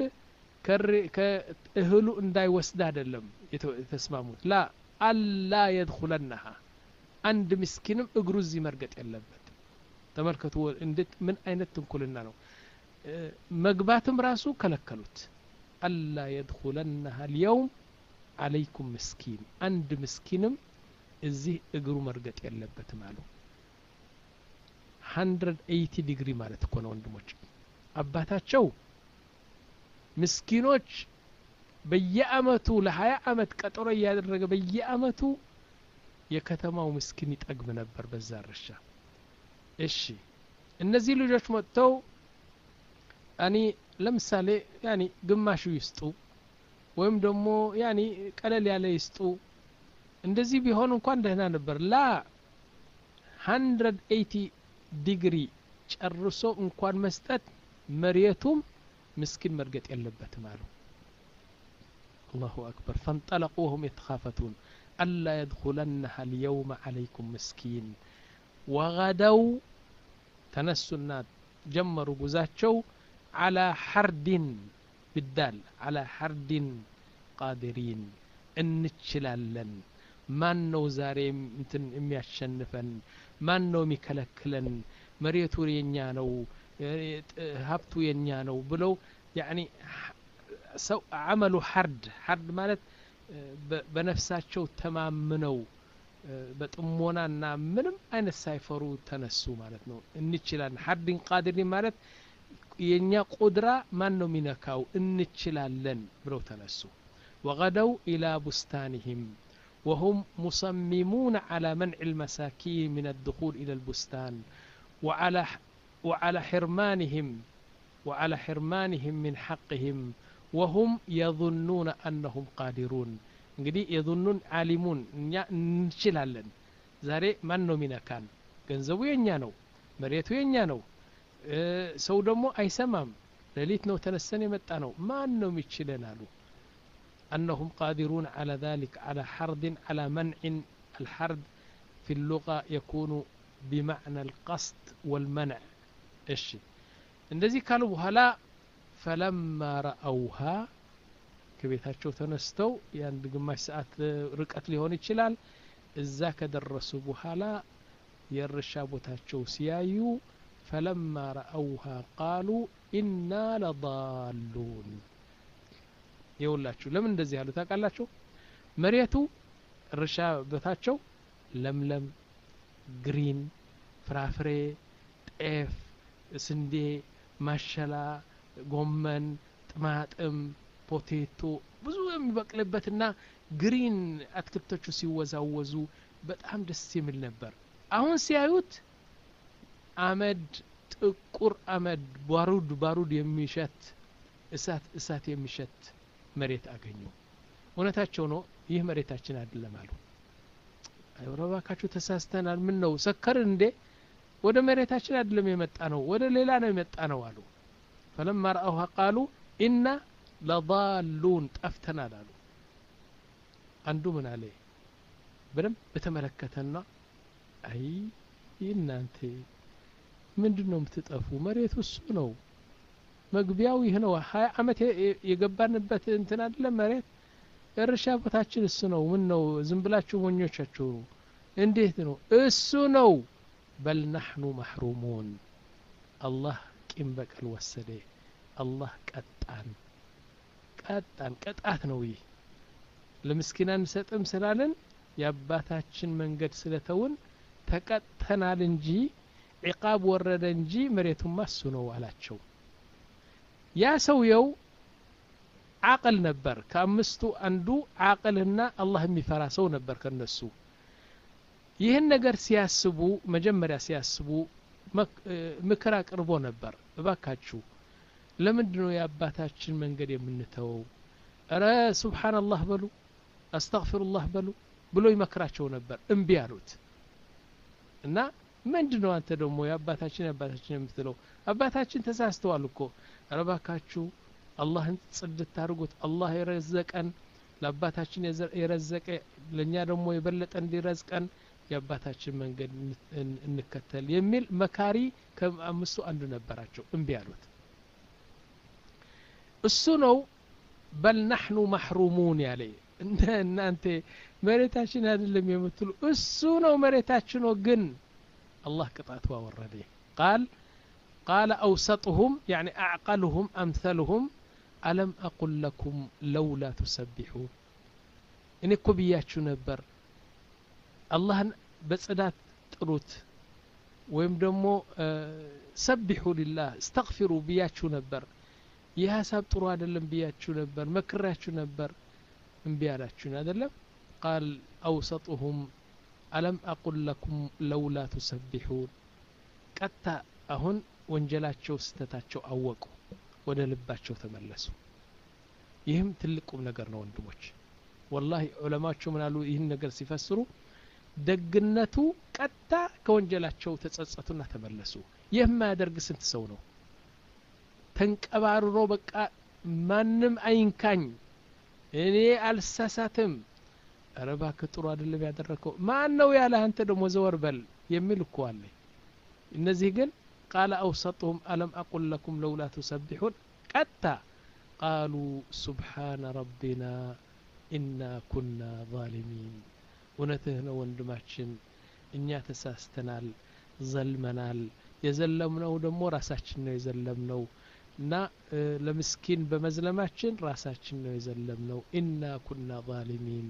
ከእህሉ እንዳይወስድ አይደለም የተስማሙት لا አላ يدخلنها አንድ ምስኪንም እግሩ እዚህ መርገጥ የለበት ተመልከቱ እንዴት ምን አይነት ተንኮልና ነው መግባትም ራሱ ከለከሉት ألا يدخلنها اليوم عليكم مسكين عند مسكينم እዚህ እግሩ መርገጥ የለበትም አሉ one hundred eighty ዲግሪ ማለት እኮ ነው ወንድሞች አባታቸው ምስኪኖች በየአመቱ ለ20 አመት ቀጠሮ ያደረገ በየአመቱ የከተማው ምስኪን ይጠግብ ነበር በዛ እርሻ። እሺ እነዚህ ልጆች መጥተው ያኒ ለምሳሌ ያኒ ግማሹ ይስጡ ወይም ደግሞ ያኒ ቀለል ያለ ይስጡ እንደዚህ ቢሆን እንኳን ደህና ነበር። ላ one eighty ዲግሪ ጨርሶ እንኳን መስጠት መሬቱም ምስኪን መርገጥ የለበትም አሉ። الله أكبر. فانطلقوا وهم يتخافتون ألا يدخلنها اليوم عليكم مسكين وغدوا تنسوا جمروا جزاتشو على حرد بالدال على حرد قادرين انتشلالن ما نو زاري انتن امياشنفن ما نو ميكلكلن مريتو ينيا نو هابتو ينيا نو بلو يعني سو عملوا حرد حرد مالت بنفساتشو تمامنو በጥሞናና ምንም አይነት ሳይፈሩ ተነሱ ማለት ነው። እንችላለን حرد قادرين ማለት የኛ ቁድራ ማን ነው ሚነካው እንችላለን ብለው ተነሱ። وغدوا إلى بستانهم وهم مصممون على منع المساكين من الدخول إلى البستان وعلى وعلى حرمانهم وعلى حرمانهم من حقهم وهم يظنون أنهم قادرون. እንግዲህ የظنون عالمون እኛ እንችላለን ዛሬ ማን ነው ሚነካን ገንዘቡ የኛ ነው መሬቱ የኛ ነው ሰው ደግሞ አይሰማም ሌሊት ነው ተነስተን የመጣ ነው ማን ነው የሚችለን አሉ። أنهم قادرون على ذلك على حرد على منع. الحرد في اللغة يكون بمعنى القصد والمنع. إيش እንደዚህ ካሉ በኋላ فلما رأوها ከቤታቸው ተነስተው የአንድ ግማሽ ሰዓት ርቀት ሊሆን ይችላል እዛ ከደረሱ በኋላ የርሻ ቦታቸው ሲያዩ فلما رأوها قالوا إنا لضالون ይውላችሁ ለምን እንደዚህ ያሉ ታውቃላችሁ? መሬቱ ርሻ ቦታቸው ለምለም ግሪን ፍራፍሬ ጤፍ ስንዴ ማሸላ ጎመን ጥማጥም ፖቴቶ ብዙ የሚበቅልበትና ግሪን አትክልቶቹ ሲወዛወዙ በጣም ደስ የሚል ነበር። አሁን ሲያዩት አመድ ጥቁር አመድ ባሩድ ባሩድ የሚሸት እሳት እሳት የሚሸት መሬት አገኙ። እውነታቸው ነው ይህ መሬታችን አይደለም አሉ። አይወራባካችሁ ተሳስተናል ምን ነው ሰከርን እንዴ ወደ መሬታችን አይደለም የመጣ ነው ወደ ሌላ ነው የመጣ ነው አሉ። فلما رأوها قالوا إنا لضالون ጠፍተናል አሉ። አንዱ ምን አለ በደም በተመለከተና አይ እናንተ ምንድነው የምትጠፉ መሬቱ እሱ ነው መግቢያው ይሄ ነው ሃያ አመት የገባንበት እንትን አይደለም መሬት እርሻ ቦታችን እሱ ነው ምን ነው ዝም ብላችሁ ሞኞቻችሁ እንዴት ነው እሱ ነው بل نحن محرومون الله ቂም በቀል ወሰደ الله ቀጣን ቀጣን ቀጣት ነው ይሄ ለምስኪናን ሰጥም ስላለን ያባታችን መንገድ ስለተውን ተቀጥተናል እንጂ عقاب ወረደ እንጂ መሬቱማ እሱ ነው አላቸው። ያ ሰውየው አቅል ነበር ከአምስቱ አንዱ አቅልና አላህ የሚፈራ ሰው ነበር ከነሱ። ይህን ነገር ሲያስቡ መጀመሪያ ሲያስቡ ምክር አቅርቦ ነበር እባካችሁ ለምንድነው የአባታችን መንገድ የምንተወው አረ ሱብሃንአላህ በሉ አስተግፊሩላህ በሉ ብሎ ይመክራቸው ነበር እምቢ አሉት። እና ምንድነው አንተ ደግሞ የአባታችን የአባታችን የምትለው አባታችን ተሳስተዋል እኮ አረ እባካችሁ አላህን ጽድት አድርጉት አላህ የረዘቀን ለአባታችን የረዘቀ ለኛ ደግሞ የበለጠ እንዲረዝቀን የአባታችን መንገድ እንከተል የሚል መካሪ ከአምስቱ አንዱ ነበራቸው እምቢ አሉት። እሱ ነው بل نحن محرومون ያለ እናንተ መሬታችን አይደለም የምትሉ እሱ ነው መሬታችን ነው ግን الله ቅጣቱ አወረደ قال قال أوسطهم يعني أعقلهم أمثلهم ألم أقل لكم لولا تسبحون إن كبياتشو نبر الله بصدات طروت ويم دمو سبحوا لله استغفروا بياتشو نبر ይህ ሀሳብ ጥሩ አይደለም ብያችሁ ነበር መክራችሁ ነበር እምቢ አላችሁኝ አይደለም قال أوسطهم ألم أقل لكم لولا تسبحون ቀጣ አሁን ወንጀላቸው ስተታቸው አወቁ ወደ ልባቸው ተመለሱ ይህም ትልቁም ነገር ነው ወንድሞች والله ዑለማቸው ምናሉ ይህን ነገር ሲፈስሩ ደግነቱ ቀጣ ከወንጀላቸው ተጸጸቱና ተመለሱ የማያደርግ ስንት ሰው ነው ተንቀባርሮ በቃ ማንም አይንካኝ እኔ አልሳሳትም አረባክ ጥሩ አይደለም ያደረከው ማን ነው ያለ አንተ ደሞ ዘወር በል የሚል እኮ አለ እነዚህ ግን قال أوسطهم ألم أقل لكم لولا تسبحون قتا قالوا سبحان ربنا إنا كنا ظالمين ونتهنا ወንድማችን እኛ ተሳስተናል ዘልመናል የዘለምነው ደሞ ራሳችን ነው የዘለምነው እና ለምስኪን በመዝለማችን ራሳችን ነው የዘለምነው ኢና ኩና ዛሊሚን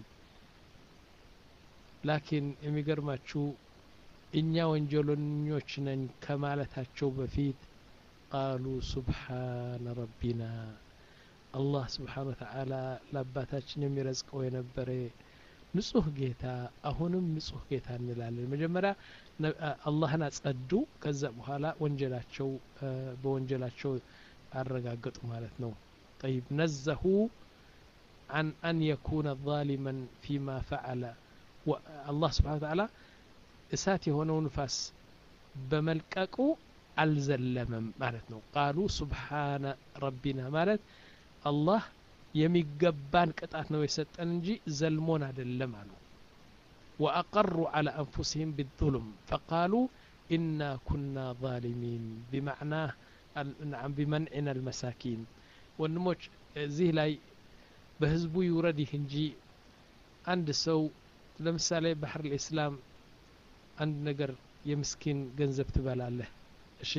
ላኪን የሚገርማችሁ እኛ ወንጀለኞች ነን ከማለታቸው በፊት قالوا سبحان ربنا الله سبحانه وتعالى ለአባታችን የሚረዝቀው የነበረ ንጹህ ጌታ አሁንም ንጹህ ጌታ እንላለን መጀመሪያ አላህን አጸዱ ከዛ በኋላ ወንጀላቸው በወንጀላቸው አረጋግጡ ማለት ነው طيب نزهوا عن أن يكون ظالما فيما فعل والله سبحانه وتعالى እሳት የሆነው ንፋስ በመልቀቁ አልዘለመም ማለት ነው قالوا سبحان ربنا ማለት አላህ የሚገባን ቅጣት ነው የሰጠን እንጂ ዘልሞን አይደለም አሉ وأقروا على أنفسهم بالظلم فقالوا إنا كنا ظالمين بمعنى نعم بمنعنا المساكين ወንድሞች እዚህ ላይ በህዝቡ ይውረድ እንጂ አንድ ሰው ለምሳሌ ባህር الإسلام አንድ ነገር የምስኪን ገንዘብ ትበላለህ እሺ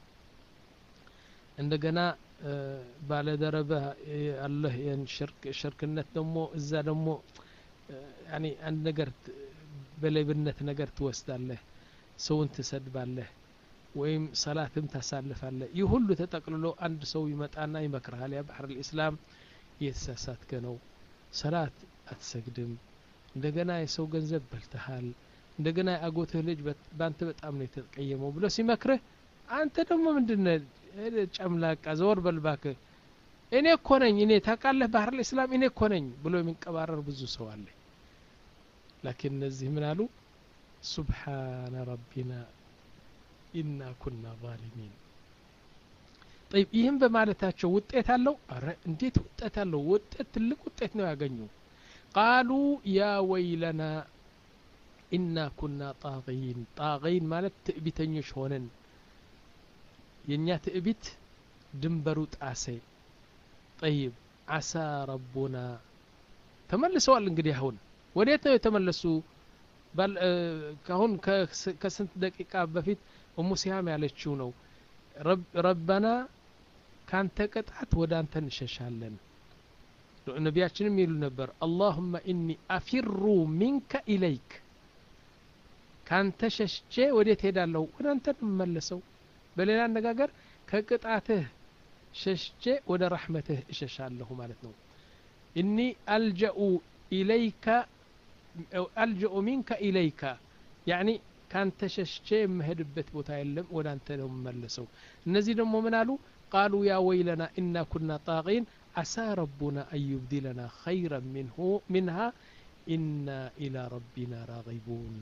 እንደገና ባለደረባ አላህ የሽርክ ሽርክነት ደሞ እዛ ደሞ ያኒ አንድ ነገር በለብነት ነገር ትወስዳለህ ሰውን ትሰድባለህ ወይም ሰላትም ታሳልፋለህ ይህ ሁሉ ተጠቅልሎ አንድ ሰው ይመጣና ይመክራል ያ ባህር الإسلام የተሳሳትከ ነው ሰላት አትሰግድም እንደገና የሰው ገንዘብ በልተሃል እንደገና አጎትህ ልጅ ባንተ በጣም ነው የተቀየመው ብሎ ሲመክርህ አንተ ደግሞ ምንድነው ጨምላቃ ዘወር በልባክ እኔ እኮ ነኝ እኔ ታውቃለህ ባህር الإسلام እኔ እኮ ነኝ ብሎ የሚንቀባረር ብዙ ሰው አለ لكن እነዚህ ምን አሉ سبحان ربنا إنا كنا ظالمين طيب ይህም በማለታቸው ውጤት አለው አረ እንዴት ውጤት አለው ውጤት ትልቅ ውጤት ነው ያገኙ قالوا يا ويلنا إنا كنا طاغين طاغين ማለት ትዕቢተኞች ሆነን የኛ ትዕቢት ድንበሩ ጣሰ طيب عسى ربنا ተመልሰዋል እንግዲህ አሁን ወዴት ነው የተመለሱ ባል ካሁን ከስንት ደቂቃ በፊት ኡሙ ሲያም ያለችው ነው ረበና ካንተ ቅጣት ወደ አንተ እንሸሻለን ነብያችንም ይሉ ነበር اللهم إني أفر منك إليك ካንተ ሸሽቼ ወዴት ሄዳለሁ ወደ አንተ ተመለሰው በሌላ አነጋገር ከቅጣትህ ሸሽቼ ወደ ረህመትህ እሸሻለሁ ማለት ነው إني ألجأ إليك أو ألجأ منك إليك يعني ካንተ ሸሽቼ የምሄድበት ቦታ የለም ወደ አንተ ነው መመለሰው እነዚህ ደግሞ ምን አሉ قالوا يا ويلنا إنا كنا طاغين عسى ربنا أن يبدلنا خيرا منه منها إنا إلى ربنا راغبون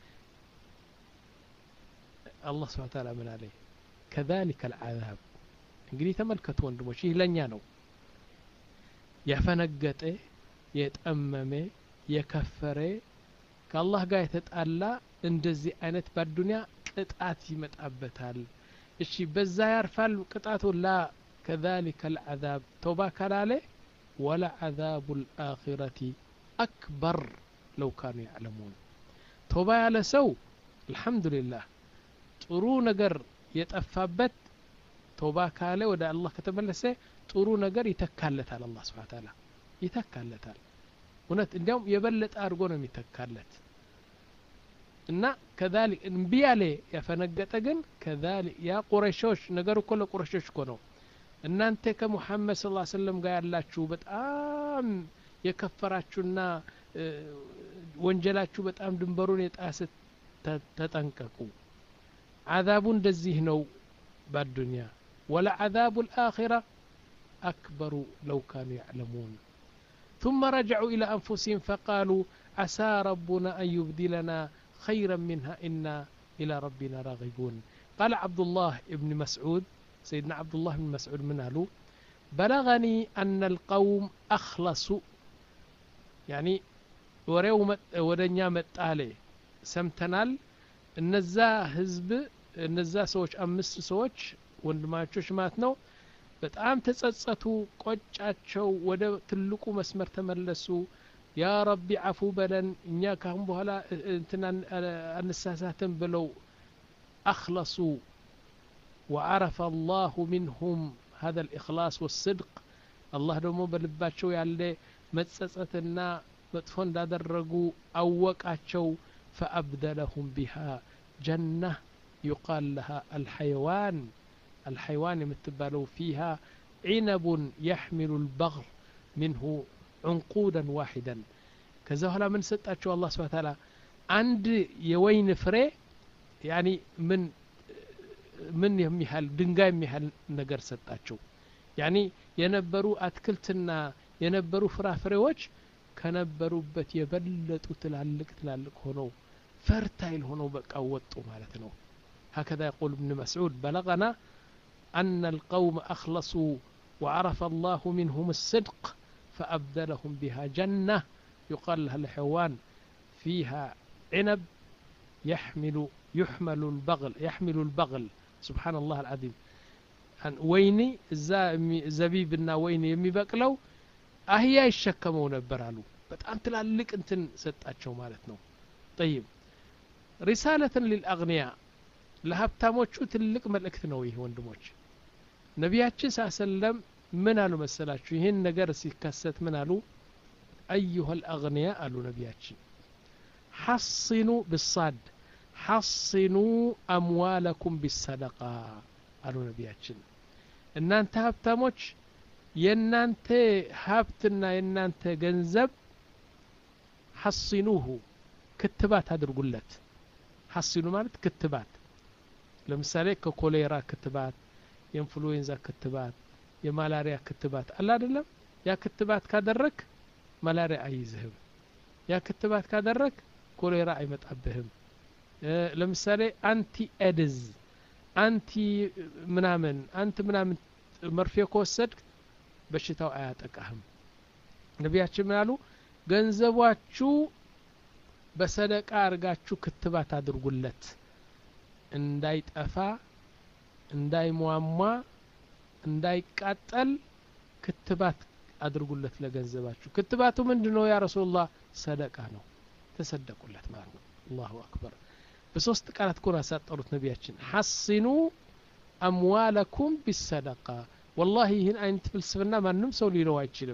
الله سبحانه وتعالى من عليه كذلك العذاب እንግዲህ ተመልከቱ ወንድሞች ይህ ለኛ ነው ያፈነገጠ የጠመመ የከፈረ ከአላህ ጋር የተጣላ እንደዚህ አይነት በዱንያ ቅጣት ይመጣበታል እሺ በዛ ያርፋል ቅጣቱ ላ كذلك العذاب توبه كلاله ولا عذاب الآخرة أكبر لو كانوا يعلمون توبه على سو الحمد لله ጥሩ ነገር የጠፋበት توبه ካለ ወደ አላህ ከተመለሰ ጥሩ ነገር ይተካለታል አላህ Subhanahu Wa Ta'ala ይተካለታል እውነት እንዲያውም የበለጠ አድርጎ ነው የሚተካለት እና كذلك እንቢያለ ያፈነገጠ ግን كذلك ያ ቁረይሾች ነገር እኮ ለቁረይሾች እኮ ነው እናንተ ከሙሐመድ ሰለላሁ ዐለይሂ ወሰለም ጋር ያላችሁ በጣም የከፈራችሁና ወንጀላችሁ በጣም ድንበሩን የጣሰ ተጠንቀቁ عذاب እንደዚህ ነው በዱንያ ولا عذاب الآخرة أكبر لو كانوا يعلمون ثم رجعوا إلى أنفسهم فقالوا عسى ربنا أن يبدلنا خيرا منها إنا إلى ربنا راغبون قال عبد الله بن مسعود سيدنا عبد الله بن مسعود من قالوا بلغني أن القوم أخلصوا يعني ወሬው ወደኛ መጣለ ሰምተናል እነዛ ህዝብ እነዛ ሰዎች አምስት ሰዎች ወንድማቾች ማለት ነው በጣም ተጸጸቱ ቆጫቸው ወደ ትልቁ መስመር ተመለሱ ያ ረቢ አፉ በለን እኛ ካሁን በኋላ እንትና አንሳሳተን ብለው اخلصوا وعرف الله منهم هذا الاخلاص والصدق الله ደግሞ በልባቸው ያለ መጸጸትና መጥፎ እንዳደረጉ አወቃቸው فأبدلهم بها جنة يقال لها الحيوان الحيوان يمتبالو فيها عنب يحمل البغل منه عنقودا واحدا كذا هلا من سطاچو الله سبحانه وتعالى عند يوين فري يعني من من يميحل ድንጋይ የሚያህል ነገር ሰጣቸው يعني የነበሩ አትክልትና የነበሩ ፍራፍሬዎች ከነበሩበት የበለጡ ትላልቅ ትላልቅ ሆነው ፈርታይል ሆነው በቃ ወጡ ማለት ነው هكذا يقول ابن مسعود بلغنا أن القوم أخلصوا وعرف الله منهم الصدق فأبدلهم بها جنة يقال لها الحيوان فيها عنب يحمل يحمل البغل يحمل البغل سبحان الله العظيم ويني زبيبنا ويني يميبقلو አህያ ይሸከመው ነበር አሉ በጣም ትላልቅ እንትን ሰጣቸው ማለት ነው طيب رسالة للأغنياء ለሀብታሞቹ ትልቅ መልእክት ነው ይሄ ወንድሞች ነብያችን ሰለላም ምን አሉ መሰላችሁ ይሄን ነገር ሲከሰት ምን አሉ ايها الاغنياء አሉ ነብያችን حصنوا بالصاد حصنوا اموالكم بالصدقه አሉ ነብያችን እናንተ ሀብታሞች የናንተ ሀብትና የናንተ ገንዘብ حصنوه ክትባት አድርጉለት حصኑ ማለት ክትባት ለምሳሌ ከኮሌራ ክትባት የኢንፍሉዌንዛ ክትባት የማላሪያ ክትባት አለ አይደለም ያ ክትባት ካደረክ ማላሪያ አይዝህም ያ ክትባት ካደረክ ኮሌራ አይመጣብህም ለምሳሌ አንቲ ኤድዝ አንቲ ምናምን አንተ ምናምን መርፌ ከወሰድክ በሽታው አያጠቃህም ነብያችን ምን አሉ ገንዘባችሁ በሰደቃ አርጋችሁ ክትባት አድርጉለት እንዳይጠፋ እንዳይሟሟ እንዳይቃጠል ክትባት አድርጉለት ለገንዘባችሁ ክትባቱ ምንድነው ያ ረሱላህ ሰደቃ ነው ተሰደቁለት ማለት ነው አላሁ አክበር በሶስት ቃላት ኮራ ሳጠሩት ነብያችን ሐሲኑ አምዋለኩም ቢሰደቃ والله ይህን አይነት ፍልስፍና ማንም ሰው ሊለው አይችልም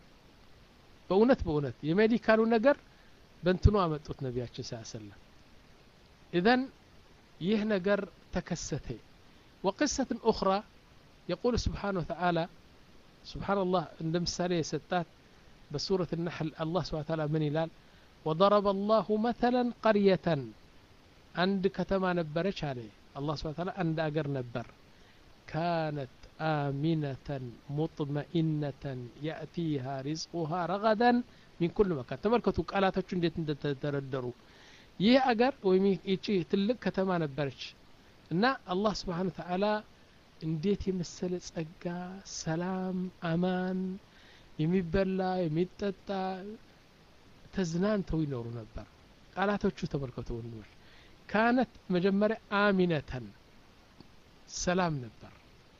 በእውነት በእውነት የሜዲካሉ ነገር በእንትኑ አመጡት ነብያችን ሰለላም اذا ይህ ነገር ተከሰተ وقصة أخرى يقول سبحانه وتعالى سبحان الله عند مثال يسطات بسورة النحل الله سبحانه وتعالى من يلال وضرب الله مثلا قرية عند كتما نبرش عليه الله سبحانه وتعالى عند أجر نبر كانت آمنة مطمئنة يأتيها رزقها رغدا من كل مكان تملكتوا قالاتችሁ እንዴት እንደተደረደሩ ይህ አገር ወይ እቺ ትልቅ ከተማ ነበረች እና አላህ Subhanahu Wa Ta'ala እንዴት የመሰለ ጸጋ ሰላም አማን የሚበላ የሚጠጣ ተዝናንተው ይኖሩ ነበር ቃላቶቹ ተመልከቱ ወንድሞች كانت መጀመሪያ آمنة ሰላም ነበር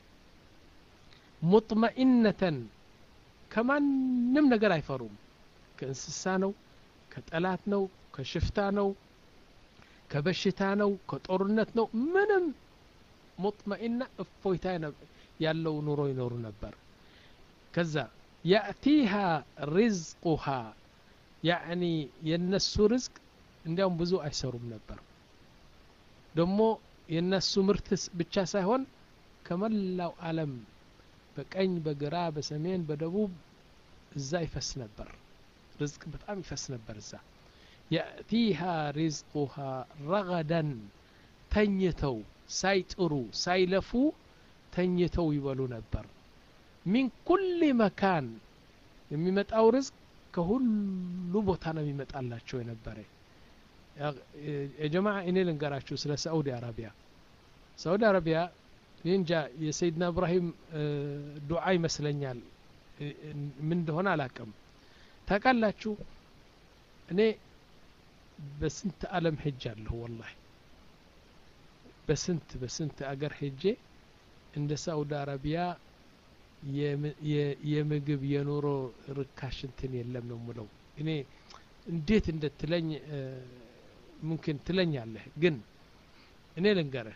مطمئنة ከማንም ነገር አይፈሩም ከእንስሳ ነው ከጠላት ነው ከሽፍታ ነው ከበሽታ ነው ከጦርነት ነው ምንም مطمئنة እፎይታ ያለው ኑሮ ይኖሩ ነበር ከዛ يأتيها رزقها يعني የነሱ ርዝቅ እንዲያውም ብዙ አይሰሩም ነበር ደሞ የነሱ ምርት ብቻ ሳይሆን ከመላው ዓለም በቀኝ በግራ በሰሜን በደቡብ እዛ ይፈስ ነበር ርዝቅ በጣም ይፈስ ነበር እዛ يأتيها رزقها رغدا ተኝተው ሳይጥሩ ሳይለፉ ተኝተው ይበሉ ነበር من كل مكان የሚመጣው ርዝቅ ከሁሉ ቦታ ነው የሚመጣላቸው የነበረ የጀማዓ እኔ ልንገራችሁ ስለ ሳዑዲ አረቢያ ሳዑዲ አረቢያ እንጃ የሰይድና ኢብራሂም ዱዓ ይመስለኛል ምን እንደሆነ አላቀም ታውቃላችሁ እኔ በስንት ዓለም ሄጃለሁ ወላሂ በስንት በስንት አገር ሄጄ እንደ ሳዑዲ አረቢያ የምግብ የኑሮ ርካሽ እንትን የለም ነው የምለው እኔ እንዴት እንደትለኝ ممكن ትለኛለህ ግን እኔ ልንገርህ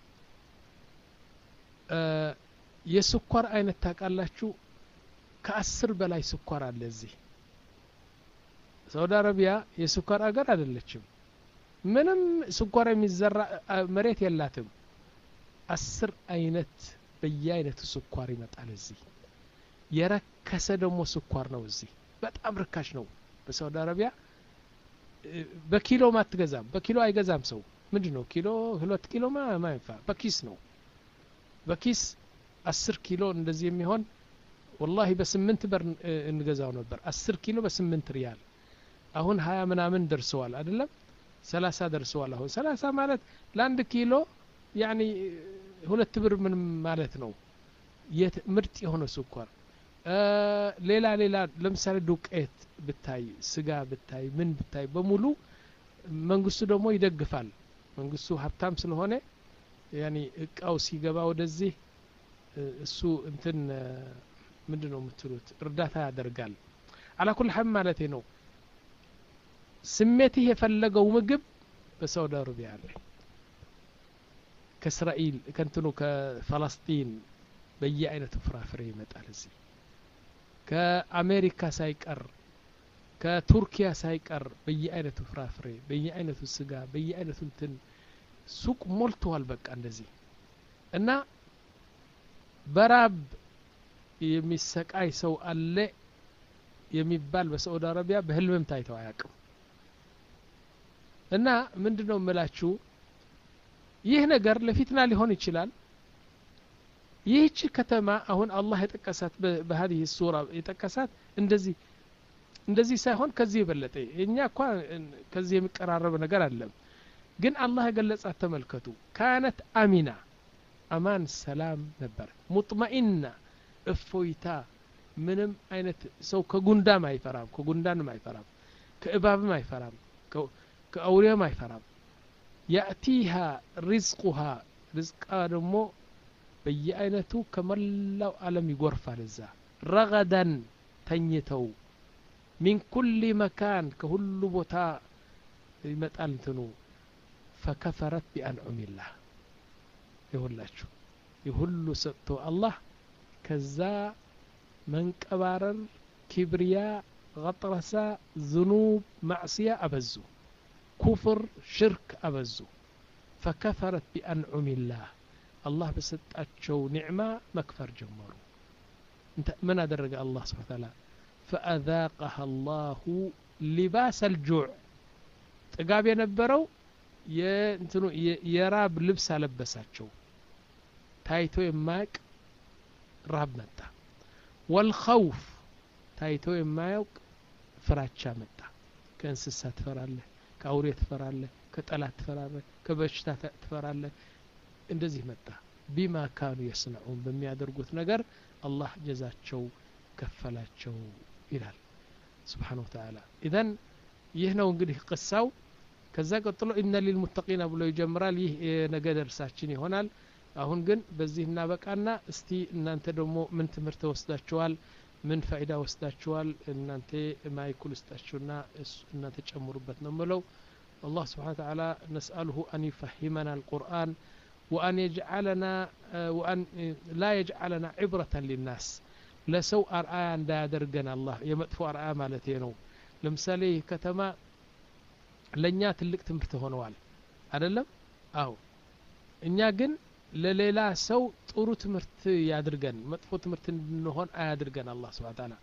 የስኳር አይነት ታውቃላችሁ ከአስር በላይ ስኳር አለ እዚህ ሳዑዲ አረቢያ የስኳር አገር አይደለችም ምንም ስኳር የሚዘራ መሬት የላትም አስር አይነት በየአይነቱ ስኳር ይመጣል እዚህ የረከሰ ደግሞ ስኳር ነው እዚህ በጣም ርካሽ ነው በሳዑዲ አረቢያ በኪሎ ማትገዛም በኪሎ አይገዛም ሰው ምንድነው ኪሎ ሁለት ኪሎ ማይፋ በኪስ ነው በኪስ አስር ኪሎ እንደዚህ የሚሆን والله በስምንት ብር እንገዛው ነበር አስር ኪሎ በስምንት ሪያል አሁን ሀያ ምናምን ደርሰዋል አይደለም ሰላሳ ደርሰዋል አሁን ሰላሳ ማለት ለአንድ ኪሎ يعني ሁለት ብር ምን ማለት ነው ምርጥ የሆነ ስኳር ሌላ ሌላ ለምሳሌ ዱቄት ብታይ ስጋ ብታይ ምን ብታይ በሙሉ መንግስቱ ደግሞ ይደግፋል መንግስቱ ሀብታም ስለሆነ يعني እቃው ሲገባ ወደዚህ እሱ እንትን ምንድነው የምትሉት እርዳታ ያደርጋል على كل حال ማለት ነው ስሜትህ የፈለገው ምግብ በሳዑዲ አረቢያ አለ ከእስራኤል ከንትኑ ከፍልስጤን በየአይነቱ ፍራፍሬ ይመጣል እዚህ ከአሜሪካ ሳይቀር ከቱርኪያ ሳይቀር በየአይነቱ ፍራፍሬ በየአይነቱ ስጋ በየአይነቱ እንትን ሱቅ ሞልቷል በቃ እንደዚህ እና በራብ የሚሰቃይ ሰው አለ የሚባል በሳዑዲ አረቢያ በህልምም ታይተው አያውቅም እና ምንድነው መላችሁ ይህ ነገር ለፊትና ሊሆን ይችላል ይህች ከተማ አሁን አላህ የጠቀሳት በهذه السوره የጠቀሳት እንደዚህ እንደዚህ ሳይሆን ከዚህ የበለጠ እኛ እንኳን ከዚህ የሚቀራረብ ነገር አይደለም ግን አላህ የገለጻት ተመልከቱ كانت امنه امان ሰላም ነበር مطمئنه እፎይታ ምንም አይነት ሰው ከጉንዳም አይፈራም ከጉንዳንም አይፈራም ከእባብም አይፈራም ከአውሬም አይፈራም يأتيها رزقها رزقها ደግሞ በየአይነቱ ከመላው ዓለም ይጎርፋል እዛ ረገደን ተኝተው من كل مكان ከሁሉ ቦታ ይመጣል እንትኑ فكفرت بأنعم الله ይሁላችሁ ይሁሉ ሰጥቶ አላህ ከዛ መንቀባረር ኪብሪያ غطرسا ذنوب معصيه አበዙ كفر شرك أبزو فكفرت بأنعم الله الله بسطاچو نعمة مكفر جمرو انت من ادرج الله سبحانه وتعالى فأذاقها الله لباس الجوع ጥጋብ የነበረው የእንትኑ የራብ ልብስ አለበሳቸው ታይቶ የማያውቅ ራብ መጣ والخوف ታይቶ የማያውቅ ፍራቻ መጣ ከእንስሳ ትፈራለህ ከአውሬ ትፈራለህ ከጠላት ትፈራለህ ከበሽታ ትፈራለህ እንደዚህ መጣ بما كانوا يصنعون በሚያደርጉት ነገር አላህ ጀዛቸው ከፈላቸው ይላል سبحانه وتعالى اذا ይህ ነው እንግዲህ ቅሳው ከዛ ቀጥሎ ان للمتقين ብሎ ይጀምራል ይህ ነገ ደርሳችን ይሆናል አሁን ግን በዚህ እናበቃና እስቲ እናንተ ደግሞ ምን ትምህርት ወስዳችኋል ምን ፋይዳ ወስዳችኋል እናንተ ማይኩል እስታችሁና እናንተ ጨምሩበት ነው ማለት الله سبحانه وتعالى نسأله أن يفهمنا القرآن وأن يجعلنا وأن لا يجعلنا عبرة للناس لسوء أرآى عند درجنا الله يمدفع أرآى مالتينو لمثالي كتما لنيا تلك تمرت هونوال أدلم أو إنيا جن لليلا سو ጥሩ ትምህርት ያድርገን መጥፎ ትምህርት እንሆን አያድርገን አላህ Subhanahu Ta'ala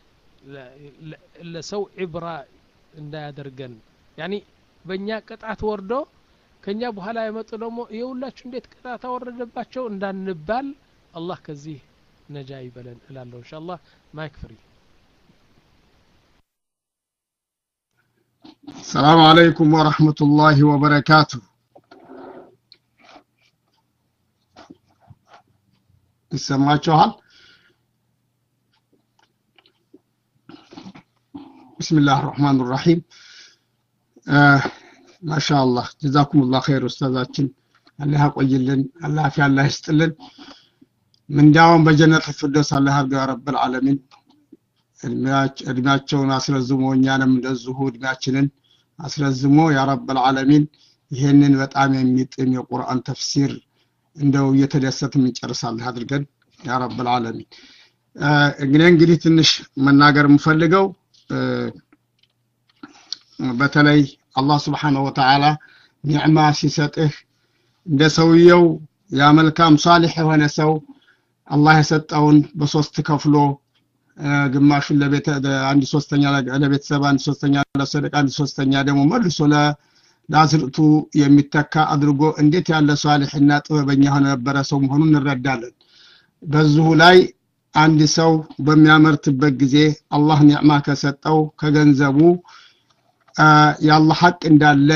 ለሰው ኢብራ እንዳያደርገን ያኒ በእኛ ቅጣት ወርዶ ከኛ በኋላ የመጡ ደግሞ ይውላችሁ እንዴት ቅጣት ወረደባቸው እንዳንባል አላህ ከዚህ ነጃ ይበለን እላለሁ ኢንሻአላህ ማይክ ፍሪ السلام عليكم ورحمة الله وبركاته سمعتوها بسم الله الرحمن الرحيم آه ما شاء الله جزاكم الله خير أستاذاتنا الله يقويلن الله في الله يستلن من داوم بجنة الفردوس الله يا رب العالمين እድሜያቸውን አስረዝሞ እኛንም እንደዚሁ እድሜያችንን አስረዝሞ ያ ረብ العالمين ይሄንን በጣም የሚጥም የቁርአን ተፍሲር እንደው እየተደሰትን እንጨርሳለን አድርገን ያ ረብ العالمين እንግዲህ እንግዲህ ትንሽ መናገር የምፈልገው በተለይ አላህ Subhanahu Wa Ta'ala ኒዕማ ሲሰጥህ እንደ ሰውየው ያ መልካም ሷሊህ የሆነ ሰው አላህ የሰጠውን በሶስት ከፍሎ ግማሹን ለቤተ አንድ ሶስተኛ ለቤተሰብ አንድ ሶስተኛ ለሰደቃ አንድ ሶስተኛ ደግሞ መልሶ ለአዝርቱ የሚተካ አድርጎ እንዴት ያለ ሷሊህና ጥበበኛ ሆነ ነበር ሰው መሆኑን እንረዳለን በዚሁ ላይ አንድ ሰው በሚያመርትበት ጊዜ አላህ ኒዕማ ከሰጠው ከገንዘቡ ያላህ ሐቅ እንዳለ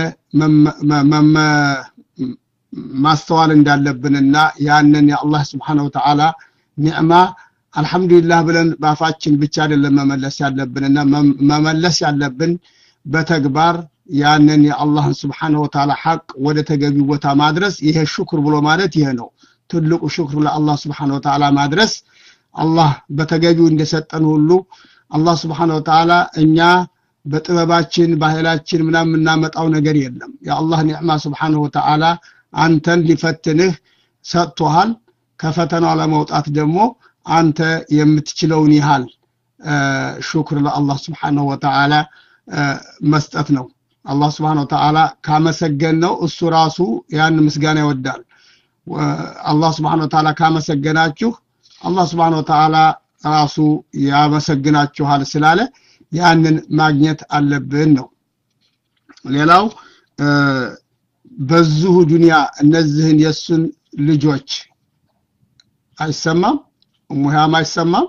ማስተዋል እንዳለብንና ያንን የአላህ Subhanahu Wa Ta'ala ኒዕማ አልহামዱሊላህ ብለን ባፋችን ብቻ አይደለም መመለስ ያለብንና መመለስ ያለብን በተግባር ያንን የአላህ Subhanahu Wa Ta'ala ሐቅ ወደ ተገቢው ቦታ ማድረስ ይሄ ሽክር ብሎ ማለት ይሄ ነው ትልቁ ሽክር ለአላህ Subhanahu Wa Ta'ala ማድረስ አላህ በተገቢው እንደሰጠን ሁሉ አላህ Subhanahu Wa Ta'ala እኛ በጥበባችን ባህላችን ምናምን እናመጣው ነገር የለም የአላህ ኒዕማ Subhanahu Wa Ta'ala አንተን ሊፈትንህ ሰጥቷል ከፈተናው ለመውጣት ደግሞ አንተ የምትችለውን ይሃል ሽክር ለአላህ Subhanahu Wa Ta'ala መስጠት ነው አላህ Subhanahu Wa Ta'ala ካመሰገነው እሱ ራሱ ያን ምስጋና ይወዳል አላህ Subhanahu Wa Ta'ala ካመሰገናችሁ አላህ Subhanahu Wa Ta'ala ራሱ ያመሰግናችኋል ስላለ ያንን ማግኘት አለብን ነው ሌላው በዚሁ ዱንያ እነዚህን የሱን ልጆች አይሰማም ሙሃማ ይሰማል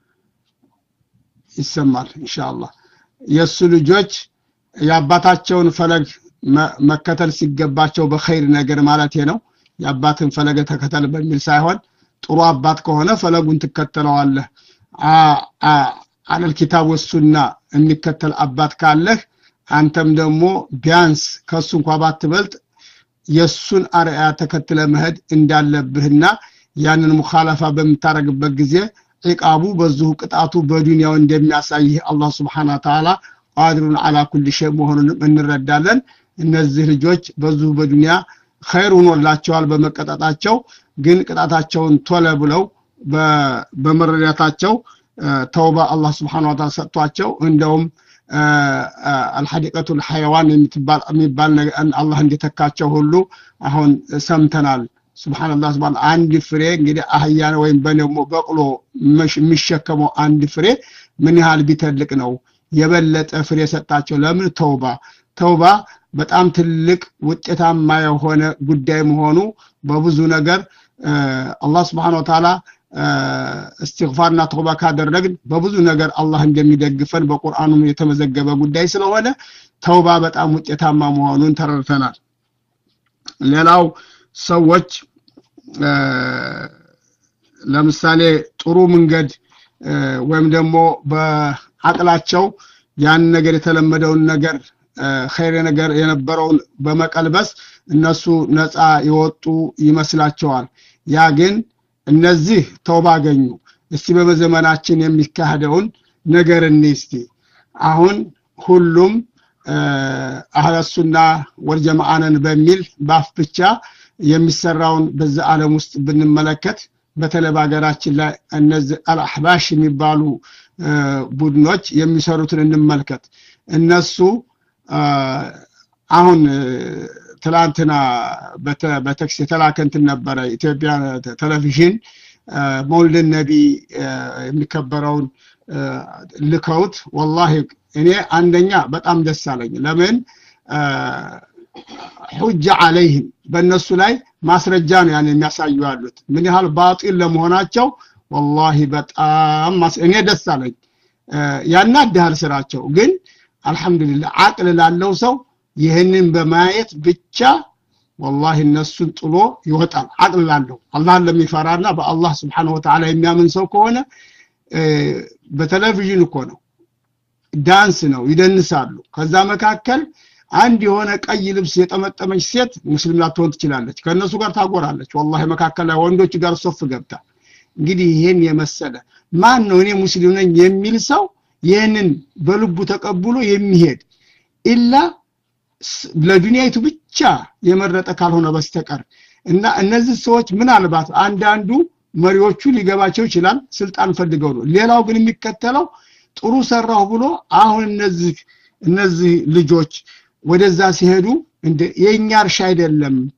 ይሰማል ኢንሻአላህ የሱ ልጆች ያባታቸውን ፈለግ መከተል ሲገባቸው በخير ነገር ማለት ነው ያባትን ፈለገ ተከተል በሚል ሳይሆን ጥሩ አባት ከሆነ ፈለጉን ተከተለዋለህ አ አለል ኪታብ ወሱና የሚከተል አባት ካለህ አንተም ደግሞ ቢያንስ ከሱ እንኳን ባትበልጥ የሱን አርአያ ተከትለ መሄድ እንዳለብህና ያንን ሙኻለፋ በመታረግበት ጊዜ ኢቃቡ በዙሁ ቅጣቱ በዱንያው እንደሚያሳይ አላህ Subhanahu Wa Ta'ala ቃድሩን አላ ኩል ሸይ መሆኑን እንረዳለን እነዚህ ልጆች በዙሁ በዱንያ ኸይር ሆኖላቸዋል በመቀጣጣቸው ግን ቅጣታቸውን ቶለ ብለው በመረዳታቸው ተውባ አላህ Subhanahu Wa Ta'ala ሰጥቷቸው እንደውም الحديقة الحيوان የሚባል የሚባል አላህ እንዲተካቸው ሁሉ አሁን ሰምተናል ሱብሃንአላህ ሱብሃን አንድ ፍሬ እንግዲህ አህያን ወይም በነሞ በቅሎ የሚሸከመው አንድ ፍሬ ምን ያህል ቢተልቅ ነው የበለጠ ፍሬ ሰጣቸው ለምን ተውባ ተውባ በጣም ትልቅ ውጤታማ የሆነ ጉዳይ መሆኑ በብዙ ነገር አላህ Subhanahu Wa Ta'ala استغفارنا توبه ካደረግን በብዙ ነገር አላህ እንደሚደግፈን በቁርአኑ የተመዘገበ ጉዳይ ስለሆነ ተውባ በጣም ውጤታማ መሆኑን ተረድተናል ሌላው ሰዎች ለምሳሌ ጥሩ መንገድ ወይም ደግሞ በአቅላቸው ያን ነገር የተለመደውን ነገር ኸይር ነገር የነበረውን በመቀልበስ እነሱ ነፃ ይወጡ ይመስላቸዋል ያ ግን እነዚህ ተውባ አገኙ እስቲ በዘመናችን የሚካሄደውን ነገር እንስቲ አሁን ሁሉም አህለ ሱና ወልጀማዓን በሚል ባፍ ብቻ የሚሰራውን በዛ ዓለም ውስጥ ብንመለከት በተለይ በአገራችን ላይ እነዚህ አልአህባሽ የሚባሉ ቡድኖች የሚሰሩትን እንመልከት እነሱ አሁን ትላንትና በቴክስት የተላከንት ነበር ኢትዮጵያ ቴሌቪዥን መውሊድ ነቢ የሚከበረውን ልከውት والله እኔ አንደኛ በጣም ደስ አለኝ ለምን ሁጅ عليهم በእነሱ ላይ ማስረጃ ነው ያን የሚያሳዩ ያሉት ምን ያህል ባጢል ለመሆናቸው والله በጣም እኔ ደስ አለኝ ያናዳል ስራቸው ግን አልহামዱሊላህ አቅል ላለው ሰው ይሄንን በማየት ብቻ والله እነሱን ጥሎ ይወጣል አቅል ላለው አላህን ለሚፈራና በአላህ Subhanahu Wa Ta'ala የሚያምን ሰው ከሆነ በቴሌቪዥን እኮ ነው ዳንስ ነው ይደንሳሉ ከዛ መካከል አንድ የሆነ ቀይ ልብስ የጠመጠመች ሴት ሙስሊም ላትሆን ትችላለች ከነሱ ጋር ታጎራለች والله መካከል ላይ ወንዶች ጋር ሶፍ ገብታ እንግዲህ ይሄን የመሰለ ማን ነው እኔ ሙስሊም ነኝ የሚል ሰው ይሄንን በልቡ ተቀብሎ የሚሄድ ኢላ ለዱንያይቱ ብቻ የመረጠ ካልሆነ በስተቀር እና እነዚህ ሰዎች ምን አልባት አንድ አንዱ መሪዎቹ ሊገባቸው ይችላል ስልጣን ፈልገው ነው ሌላው ግን የሚከተለው ጥሩ ሰራው ብሎ አሁን እነዚህ እነዚህ ልጆች ወደዛ ሲሄዱ እንደ የኛ እርሻ አይደለም